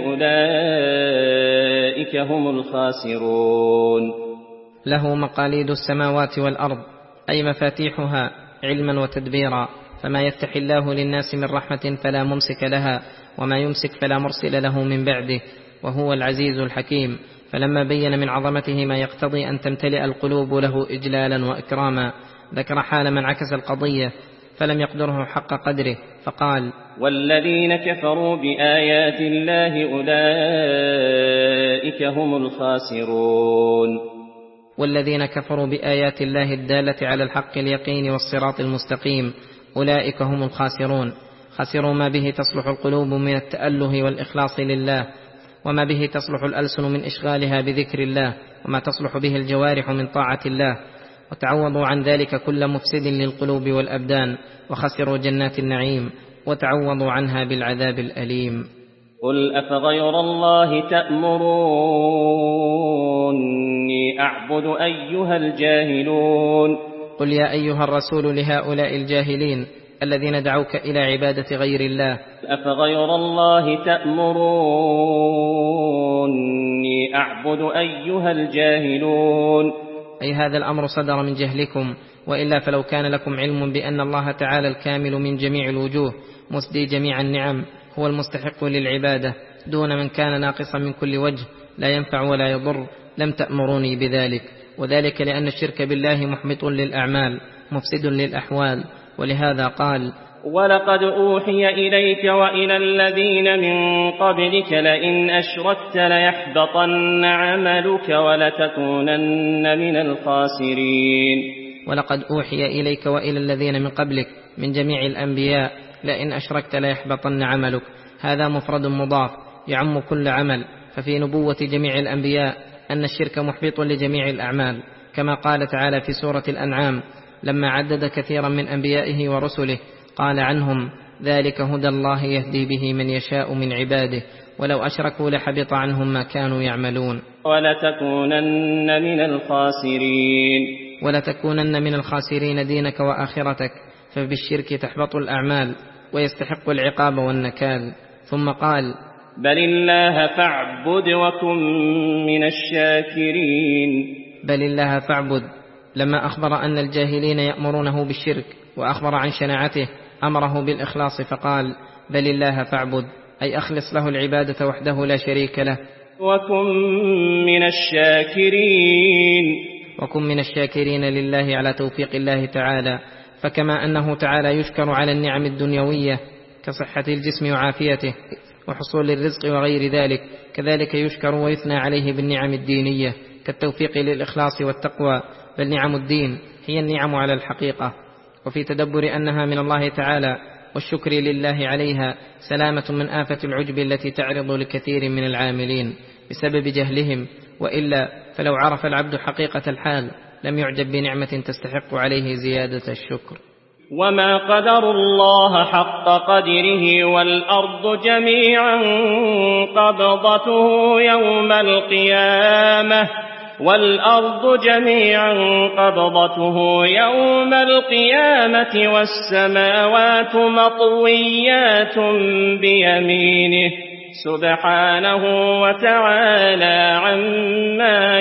أولئك هم الخاسرون. له مقاليد السماوات والأرض، أي مفاتيحها علما وتدبيرا، فما يفتح الله للناس من رحمة فلا ممسك لها، وما يمسك فلا مرسل له من بعده، وهو العزيز الحكيم. فلما بين من عظمته ما يقتضي أن تمتلئ القلوب له إجلالا وإكراما، ذكر حال من عكس القضية فلم يقدره حق قدره، فقال: والذين كفروا بآيات الله أولئك هم الخاسرون. والذين كفروا بآيات الله الدالة على الحق اليقين والصراط المستقيم أولئك هم الخاسرون. خسروا ما به تصلح القلوب من التأله والإخلاص لله، وما به تصلح الألسن من إشغالها بذكر الله، وما تصلح به الجوارح من طاعة الله، وتعوضوا عن ذلك كل مفسد للقلوب والأبدان، وخسروا جنات النعيم، وتعوضوا عنها بالعذاب الأليم. قل أفغير الله تأمروني أعبد أيها الجاهلون. قل يا أيها الرسول لهؤلاء الجاهلين الذين دعوك إلى عبادة غير الله: أفغير الله تأمروني أعبد أيها الجاهلون. أي هذا الأمر صدر من جهلكم، وإلا فلو كان لكم علم بأن الله تعالى الكامل من جميع الوجوه مسدي جميع النعم هو المستحق للعبادة دون من كان ناقصا من كل وجه لا ينفع ولا يضر، لم تأمروني بذلك. وذلك لأن الشرك بالله محبط للأعمال مفسد للأحوال. ولهذا قال: ولقد أوحي إليك وإلى الذين من قبلك لئن أشركت ليحبطن عملك ولتكونن من الخاسرين. ولقد أوحي إليك وإلى الذين من قبلك من جميع الأنبياء لئن أشركت ليحبطن عملك، هذا مفرد مضاف يعم كل عمل، ففي نبوة جميع الأنبياء أن الشرك محبط لجميع الأعمال، كما قال تعالى في سورة الأنعام لما عدد كثيرا من أنبيائه ورسله قال عنهم: ذلك هدى الله يهدي به من يشاء من عباده ولو أشركوا لحبط عنهم ما كانوا يعملون. ولتكونن من الخاسرين. ولتكونن من الخاسرين دينك وآخرتك، فبالشرك تحبط الأعمال ويستحق العقاب والنكال. ثم قال: بل الله فاعبد وكن من الشاكرين. بل الله فاعبد، لما أخبر أن الجاهلين يأمرونه بالشرك وأخبر عن شناعته أمره بالإخلاص فقال: بل الله فاعبد، أي أخلص له العبادة وحده لا شريك له. وكن من الشاكرين. وكن من الشاكرين لله على توفيق الله تعالى، فكما أنه تعالى يشكر على النعم الدنيوية كصحة الجسم وعافيته وحصول الرزق وغير ذلك، كذلك يشكر ويثنى عليه بالنعم الدينية كالتوفيق للإخلاص والتقوى. بل نعم الدين هي النعم على الحقيقة، وفي تدبر أنها من الله تعالى والشكر لله عليها سلامة من آفة العجب التي تعرض لكثير من العاملين بسبب جهلهم، وإلا فلو عرف العبد حقيقة الحال لم يعجب بنعمة تستحق عليه زيادة الشكر. وما قدر الله حق قدره والأرض جميعا قبضته يوم القيامة والأرض جميعا قبضته يوم القيامة والسماوات مطويات بيمينه سبحانه وتعالى عما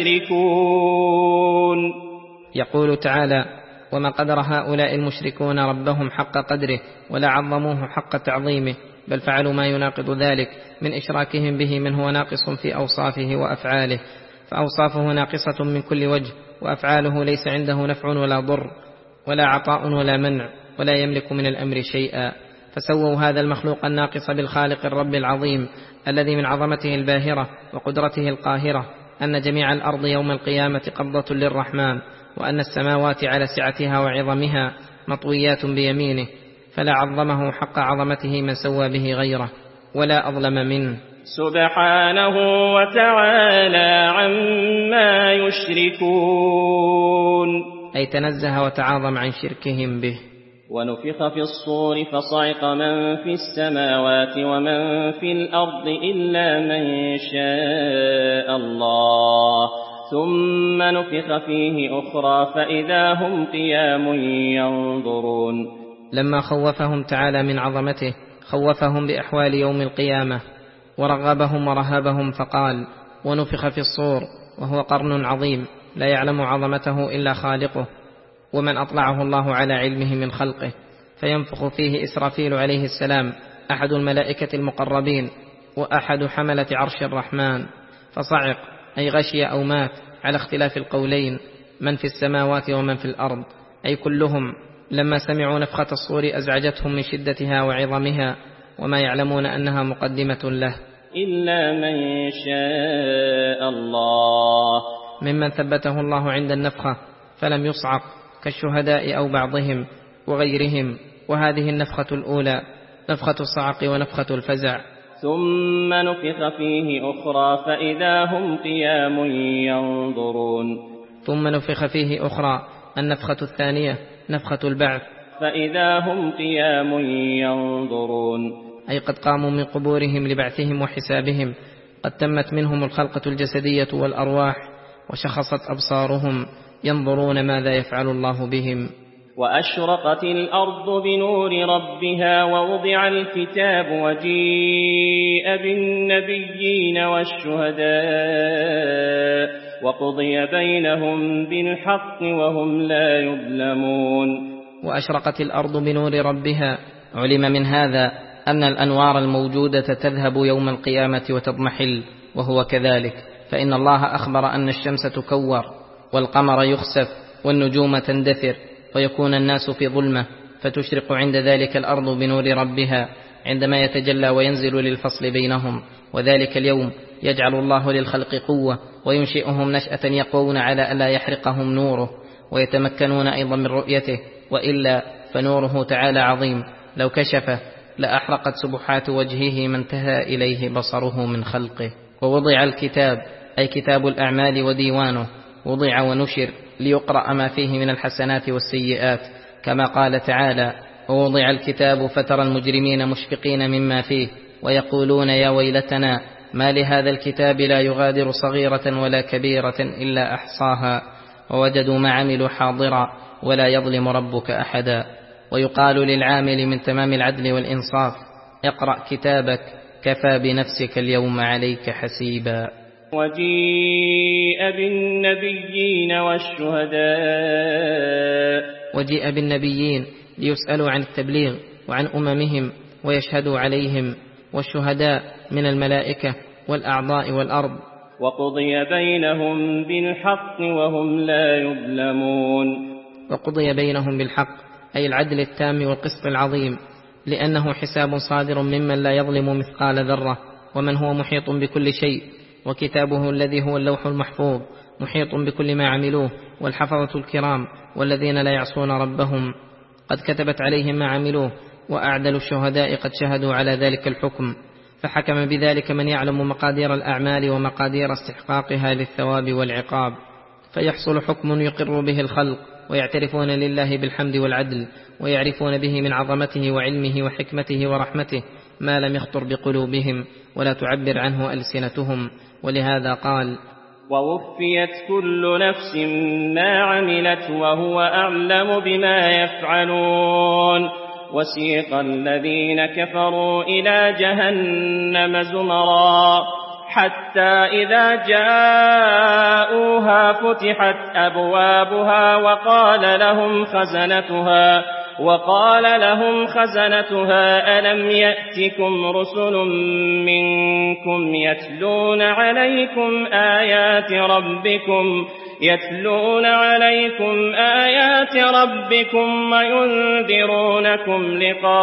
يشركون. يقول تعالى: وما قدر هؤلاء المشركون ربهم حق قدره ولا عظموه حق تعظيمه، بل فعلوا ما يناقض ذلك من إشراكهم به من هو ناقص في أوصافه وأفعاله، فأوصافه ناقصة من كل وجه، وأفعاله ليس عنده نفع ولا ضر ولا عطاء ولا منع، ولا يملك من الأمر شيئا. فسووا هذا المخلوق الناقص بالخالق الرب العظيم الذي من عظمته الباهرة وقدرته القاهرة أن جميع الأرض يوم القيامة قبضة للرحمن، وأن السماوات على سعتها وعظمها مطويات بيمينه، فلا عظمه حق عظمته من سوى به غيره ولا أظلم منه سبحانه وتعالى عما يشركون، أي تنزه وتعاظم عن شركهم به. ونفخ في الصور فصعق من في السماوات ومن في الأرض إلا من شاء الله، ثم نفخ فيه أخرى فإذا هم قيام ينظرون. لما خوفهم تعالى من عظمته خوفهم بأحوال يوم القيامة ورغبهم ورهبهم، فقال: ونفخ في الصور، وهو قرن عظيم لا يعلم عظمته إلا خالقه، ومن أطلعه الله على علمه من خلقه، فينفخ فيه إسرافيل عليه السلام أحد الملائكة المقربين وأحد حملة عرش الرحمن، فصعق أي غشي أو مات على اختلاف القولين، من في السماوات ومن في الأرض، أي كلهم لما سمعوا نفخة الصور أزعجتهم من شدتها وعظمها، وما يعلمون أنها مقدمة له إلا من شاء الله، ممن ثبته الله عند النفخة فلم يصعق كالشهداء أو بعضهم وغيرهم. وهذه النفخة الأولى نفخة الصعق ونفخة الفزع. ثم نفخ فيه أخرى فإذا هم قيام ينظرون. ثم نفخ فيه أخرى النفخة الثانية نفخة البعث، فإذا هم قيام ينظرون، أي قد قاموا من قبورهم لبعثهم وحسابهم، قد تمت منهم الخلقة الجسدية والأرواح، وشخصت أبصارهم ينظرون ماذا يفعل الله بهم. وأشرقت الأرض بنور ربها ووضع الكتاب وجيء بالنبيين والشهداء وقضي بينهم بالحق وهم لا يظلمون. وأشرقت الأرض بنور ربها، علم من هذا أن الأنوار الموجودة تذهب يوم القيامة وتضمحل، وهو كذلك، فإن الله أخبر أن الشمس تكور والقمر يخسف والنجوم تندثر ويكون الناس في ظلمة، فتشرق عند ذلك الأرض بنور ربها عندما يتجلى وينزل للفصل بينهم. وذلك اليوم يجعل الله للخلق قوة وينشئهم نشأة يقوون على ألا يحرقهم نوره ويتمكنون أيضا من رؤيته، وإلا فنوره تعالى عظيم لو كشفه لأحرقت سبحات وجهه ما انتهى إليه بصره من خلقه. ووضع الكتاب أي كتاب الأعمال وديوانه، وضع ونشر ليقرأ ما فيه من الحسنات والسيئات، كما قال تعالى: ووضع الكتاب فترى المجرمين مشفقين مما فيه ويقولون يا ويلتنا ما لهذا الكتاب لا يغادر صغيرة ولا كبيرة إلا أحصاها ووجدوا ما عملوا حاضرا ولا يظلم ربك أحدا. ويقال للعامل من تمام العدل والإنصاف: اقرأ كتابك كفى بنفسك اليوم عليك حسيبا. وجيء بالنبيين والشهداء، وجيء بالنبيين ليسألوا عن التبليغ وعن أممهم ويشهدوا عليهم، والشهداء من الملائكة والأعضاء والأرض. وقضي بينهم بالحق وهم لا يظلمون. وقضي بينهم بالحق أي العدل التام والقسط العظيم، لأنه حساب صادر ممن لا يظلم مثقال ذرة، ومن هو محيط بكل شيء، وكتابه الذي هو اللوح المحفوظ محيط بكل ما عملوه، والحفظة الكرام والذين لا يعصون ربهم قد كتبت عليهم ما عملوه، وأعدل الشهداء قد شهدوا على ذلك الحكم، فحكم بذلك من يعلم مقادير الأعمال ومقادير استحقاقها للثواب والعقاب، فيحصل حكم يقر به الخلق ويعترفون لله بالحمد والعدل، ويعرفون به من عظمته وعلمه وحكمته ورحمته ما لم يخطر بقلوبهم ولا تعبر عنه ألسنتهم. ولهذا قال: ووفيت كل نفس ما عملت وهو أعلم بما يفعلون وسيق الذين كفروا إلى جهنم زمرا حتى إذا جاءوها فتحت أبوابها وقال لهم خزنتها وقال لهم خزنتها ألم يأتكم رسل منكم يتلون عليكم آيات ربكم يتلون عليكم آيات ربكم وينذرونكم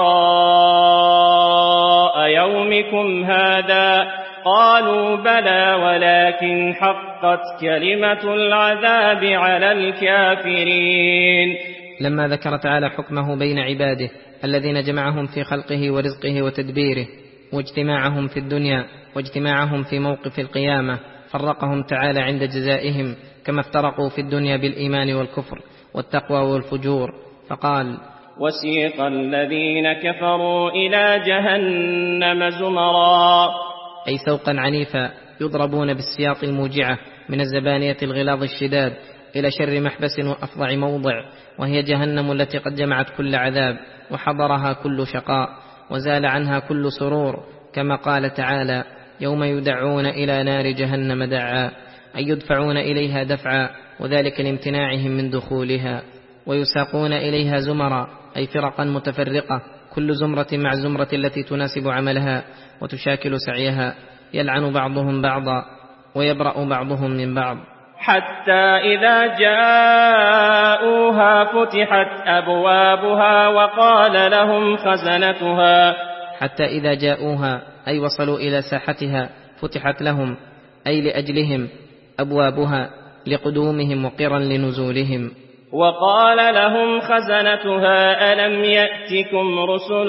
لقاء يومكم هذا قالوا بلى ولكن حقت كلمة العذاب على الكافرين. لما ذكر تعالى حكمه بين عباده الذين جمعهم في خلقه ورزقه وتدبيره واجتماعهم في الدنيا واجتماعهم في موقف القيامة فرقهم تعالى عند جزائهم كما افترقوا في الدنيا بالإيمان والكفر والتقوى والفجور فقال وسيق الذين كفروا إلى جهنم زمرا أي سوقا عنيفا يضربون بالسياط الموجعة من الزبانية الغلاظ الشداد إلى شر محبس وأفظع موضع وهي جهنم التي قد جمعت كل عذاب وحضرها كل شقاء وزال عنها كل سرور كما قال تعالى يوم يدعون إلى نار جهنم دعا أي يدفعون إليها دفعا وذلك لامتناعهم من دخولها ويساقون إليها زمرا أي فرقا متفرقة كل زمرة مع زمرة التي تناسب عملها وتشاكل سعيها يلعن بعضهم بعضا ويبرأ بعضهم من بعض حتى إذا جاءوها فتحت أبوابها وقال لهم خزنتها حتى إذا جاءوها أي وصلوا إلى ساحتها فتحت لهم أي لأجلهم أبوابها لقدومهم وقرا لنزولهم وقال لهم خزنتها ألم يأتكم رسل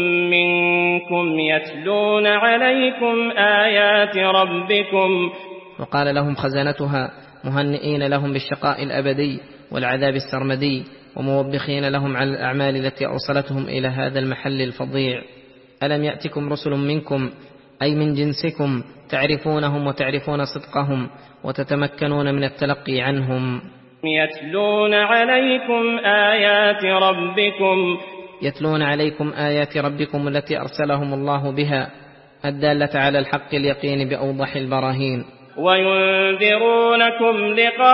منكم يتلون عليكم آيات ربكم وقال لهم خزنتها مهنئين لهم بالشقاء الأبدي والعذاب السرمدي وموبخين لهم على الأعمال التي أوصلتهم إلى هذا المحل الفظيع ألم يأتكم رسل منكم أي من جنسكم تعرفونهم وتعرفون صدقهم وتتمكنون من التلقي عنهم يتلون عليكم آيات ربكم يتلون عليكم آيات ربكم التي أرسلهم الله بها الدالة على الحق اليقين بأوضح البراهين وينذرونكم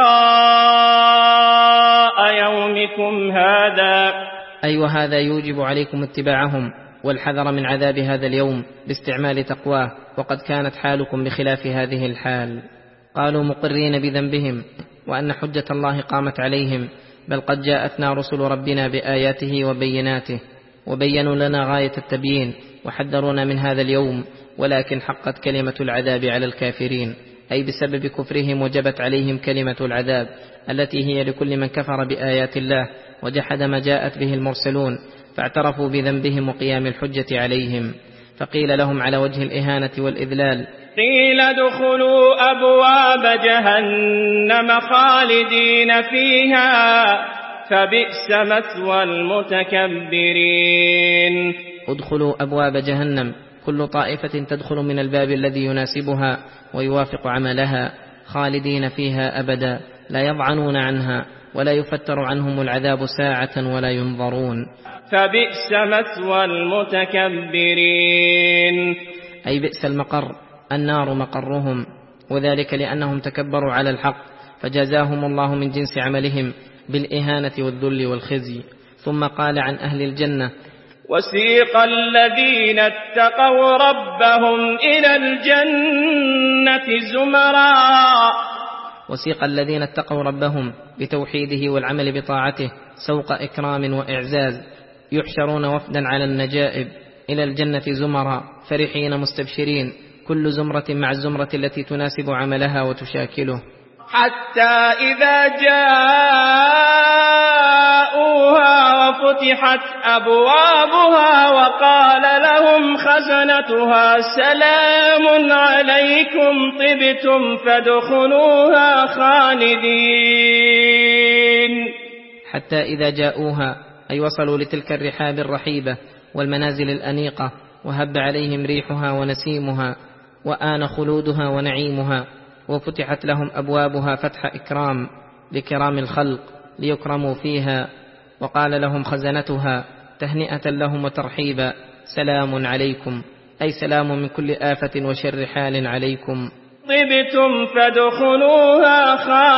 لقاء يومكم هذا أي وهذا يوجب عليكم اتباعهم والحذر من عذاب هذا اليوم باستعمال تقواه وقد كانت حالكم بخلاف هذه الحال قالوا مقرين بذنبهم وأن حجة الله قامت عليهم بل قد جاءتنا رسل ربنا بآياته وبيناته وبينوا لنا غاية التبيين وحذرونا من هذا اليوم ولكن حقت كلمة العذاب على الكافرين أي بسبب كفرهم وجبت عليهم كلمة العذاب التي هي لكل من كفر بآيات الله وجحد ما جاءت به المرسلون فاعترفوا بذنبهم وقيام الحجة عليهم فقيل لهم على وجه الإهانة والإذلال قيل ادخلوا أبواب جهنم خالدين فيها فبئس مثوى المتكبرين ادخلوا أبواب جهنم كل طائفة تدخل من الباب الذي يناسبها ويوافق عملها خالدين فيها أبدا لا يضعنون عنها ولا يفتر عنهم العذاب ساعة ولا ينظرون فبئس مثوى المتكبرين أي بئس المقر النار مقرهم وذلك لأنهم تكبروا على الحق فجزاهم الله من جنس عملهم بالإهانة والذل والخزي ثم قال عن أهل الجنة وسيق الذين اتقوا ربهم إلى الجنة زمرا وسيق الذين اتقوا ربهم بتوحيده والعمل بطاعته سوق إكرام وإعزاز يحشرون وفدا على النجائب إلى الجنة زمرا فرحين مستبشرين كل زمرة مع الزمرة التي تناسب عملها وتشاكله حتى إذا جاءوها وفتحت أبوابها وقال لهم خزنتها سلام عليكم طبتم فادخلوها خالدين حتى إذا جاءوها أي وصلوا لتلك الرحاب الرحيبة والمنازل الأنيقة وهب عليهم ريحها ونسيمها وآن خلودها ونعيمها وفتحت لهم أبوابها فتح إكرام لكرام الخلق ليكرموا فيها، وقال لهم خزنتها تهنئة لهم وترحيبا: سلام عليكم، أي سلام من كل آفة وشر حال عليكم. طبتم فادخلوها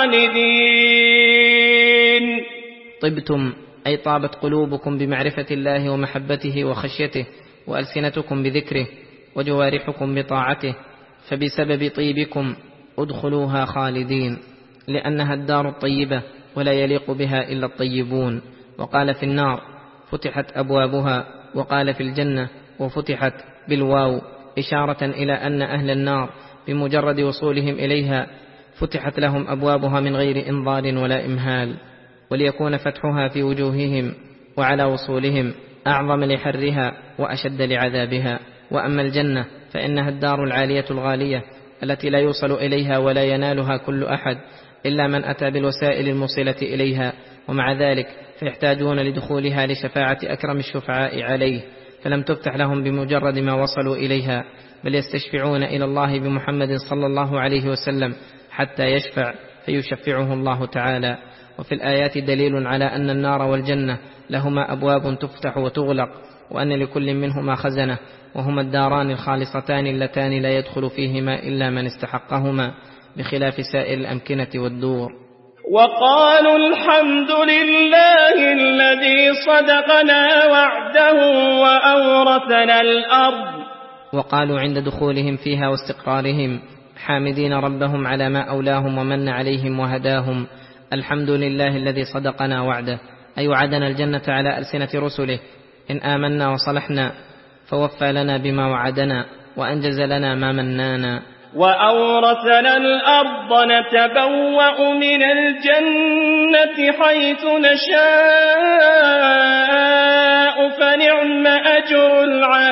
خالدين. طبتم أي طابت قلوبكم بمعرفة الله ومحبته وخشيته، وألسنتكم بذكره، وجوارحكم بطاعته، فبسبب طيبكم ادخلوها خالدين، لأنها الدار الطيبة ولا يليق بها إلا الطيبون. وقال في النار: فتحت أبوابها، وقال في الجنة: وفتحت بالواو، إشارة إلى أن أهل النار بمجرد وصولهم إليها فتحت لهم أبوابها من غير إنظار ولا إمهال، وليكون فتحها في وجوههم وعلى وصولهم أعظم لحرها وأشد لعذابها. وأما الجنة فإنها الدار العالية الغالية التي لا يوصل إليها ولا ينالها كل أحد إلا من أتى بالوسائل الموصلة إليها، ومع ذلك فيحتاجون لدخولها لشفاعة أكرم الشفعاء عليه، فلم تفتح لهم بمجرد ما وصلوا إليها، بل يستشفعون إلى الله بمحمد صلى الله عليه وسلم حتى يشفع فيشفعه الله تعالى. وفي الآيات دليل على أن النار والجنة لهما أبواب تفتح وتغلق، وأن لكل منهما خزنة، وهما الداران الخالصتان اللتان لا يدخل فيهما إلا من استحقهما، بخلاف سائر الأمكنة والدور. وقالوا الحمد لله الذي صدقنا وعده وأورثنا الأرض. وقالوا عند دخولهم فيها واستقرارهم حامدين ربهم على ما أولاهم ومن عليهم وهداهم: الحمد لله الذي صدقنا وعده، أي وعدنا الجنة على ألسنة رسله إن آمنا وصلحنا، فوفى لنا بما وعدنا وأنجز لنا ما منانا. وأورثنا الأرض نتبوأ من الجنة حيث نشاء فنعم أجر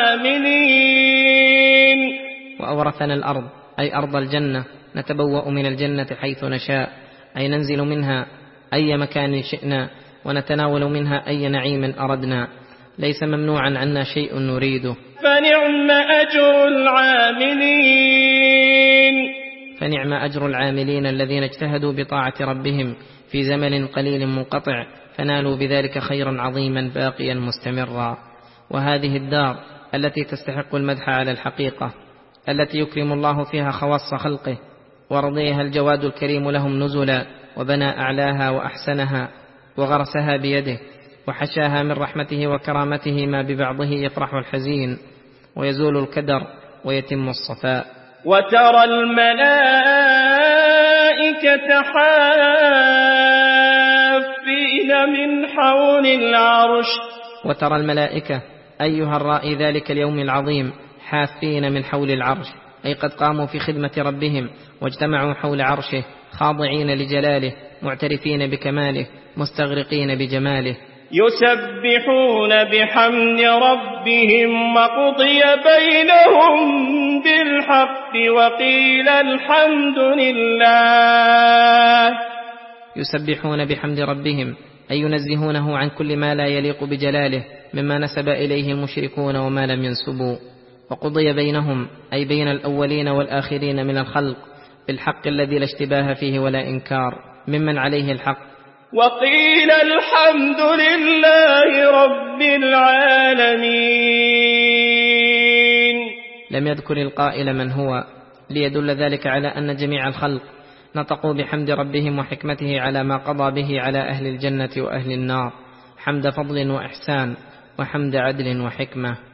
العاملين. وأورثنا الأرض أي أرض الجنة، نتبوأ من الجنة حيث نشاء، أي ننزل منها أي مكان شئنا، ونتناول منها أي نعيم أردنا، ليس ممنوعا عنا شيء نريده. فنعم أجر العاملين. فنعم أجر العاملين الذين اجتهدوا بطاعة ربهم في زمن قليل منقطع، فنالوا بذلك خيرا عظيما باقيا مستمرا. وهذه الدار التي تستحق المدح على الحقيقة، التي يكرم الله فيها خواص خلقه، ورضيها الجواد الكريم لهم نزلا، وبنى أعلاها وأحسنها، وغرسها بيده، وحشاها من رحمته وكرامته ما ببعضه يفرح الحزين ويزول الكدر ويتم الصفاء. وترى الملائكة حافين من حول العرش. وترى الملائكة أيها الرائي ذلك اليوم العظيم حافين من حول العرش، أي قد قاموا في خدمة ربهم واجتمعوا حول عرشه خاضعين لجلاله معترفين بكماله مستغرقين بجماله، يسبحون بحمد ربهم وقضي بينهم بالحق وقيل الحمد لله. يسبحون بحمد ربهم أي ينزهونه عن كل ما لا يليق بجلاله مما نسب إليه المشركون وما لم ينسبوا. وقضي بينهم أي بين الأولين والآخرين من الخلق بالحق الذي لا اشتباه فيه ولا إنكار ممن عليه الحق. وقيل الحمد لله رب العالمين. لم يذكر القائل من هو، ليدل ذلك على أن جميع الخلق نطقوا بحمد ربهم وحكمته على ما قضى به على أهل الجنة وأهل النار، حمد فضل وإحسان وحمد عدل وحكمة.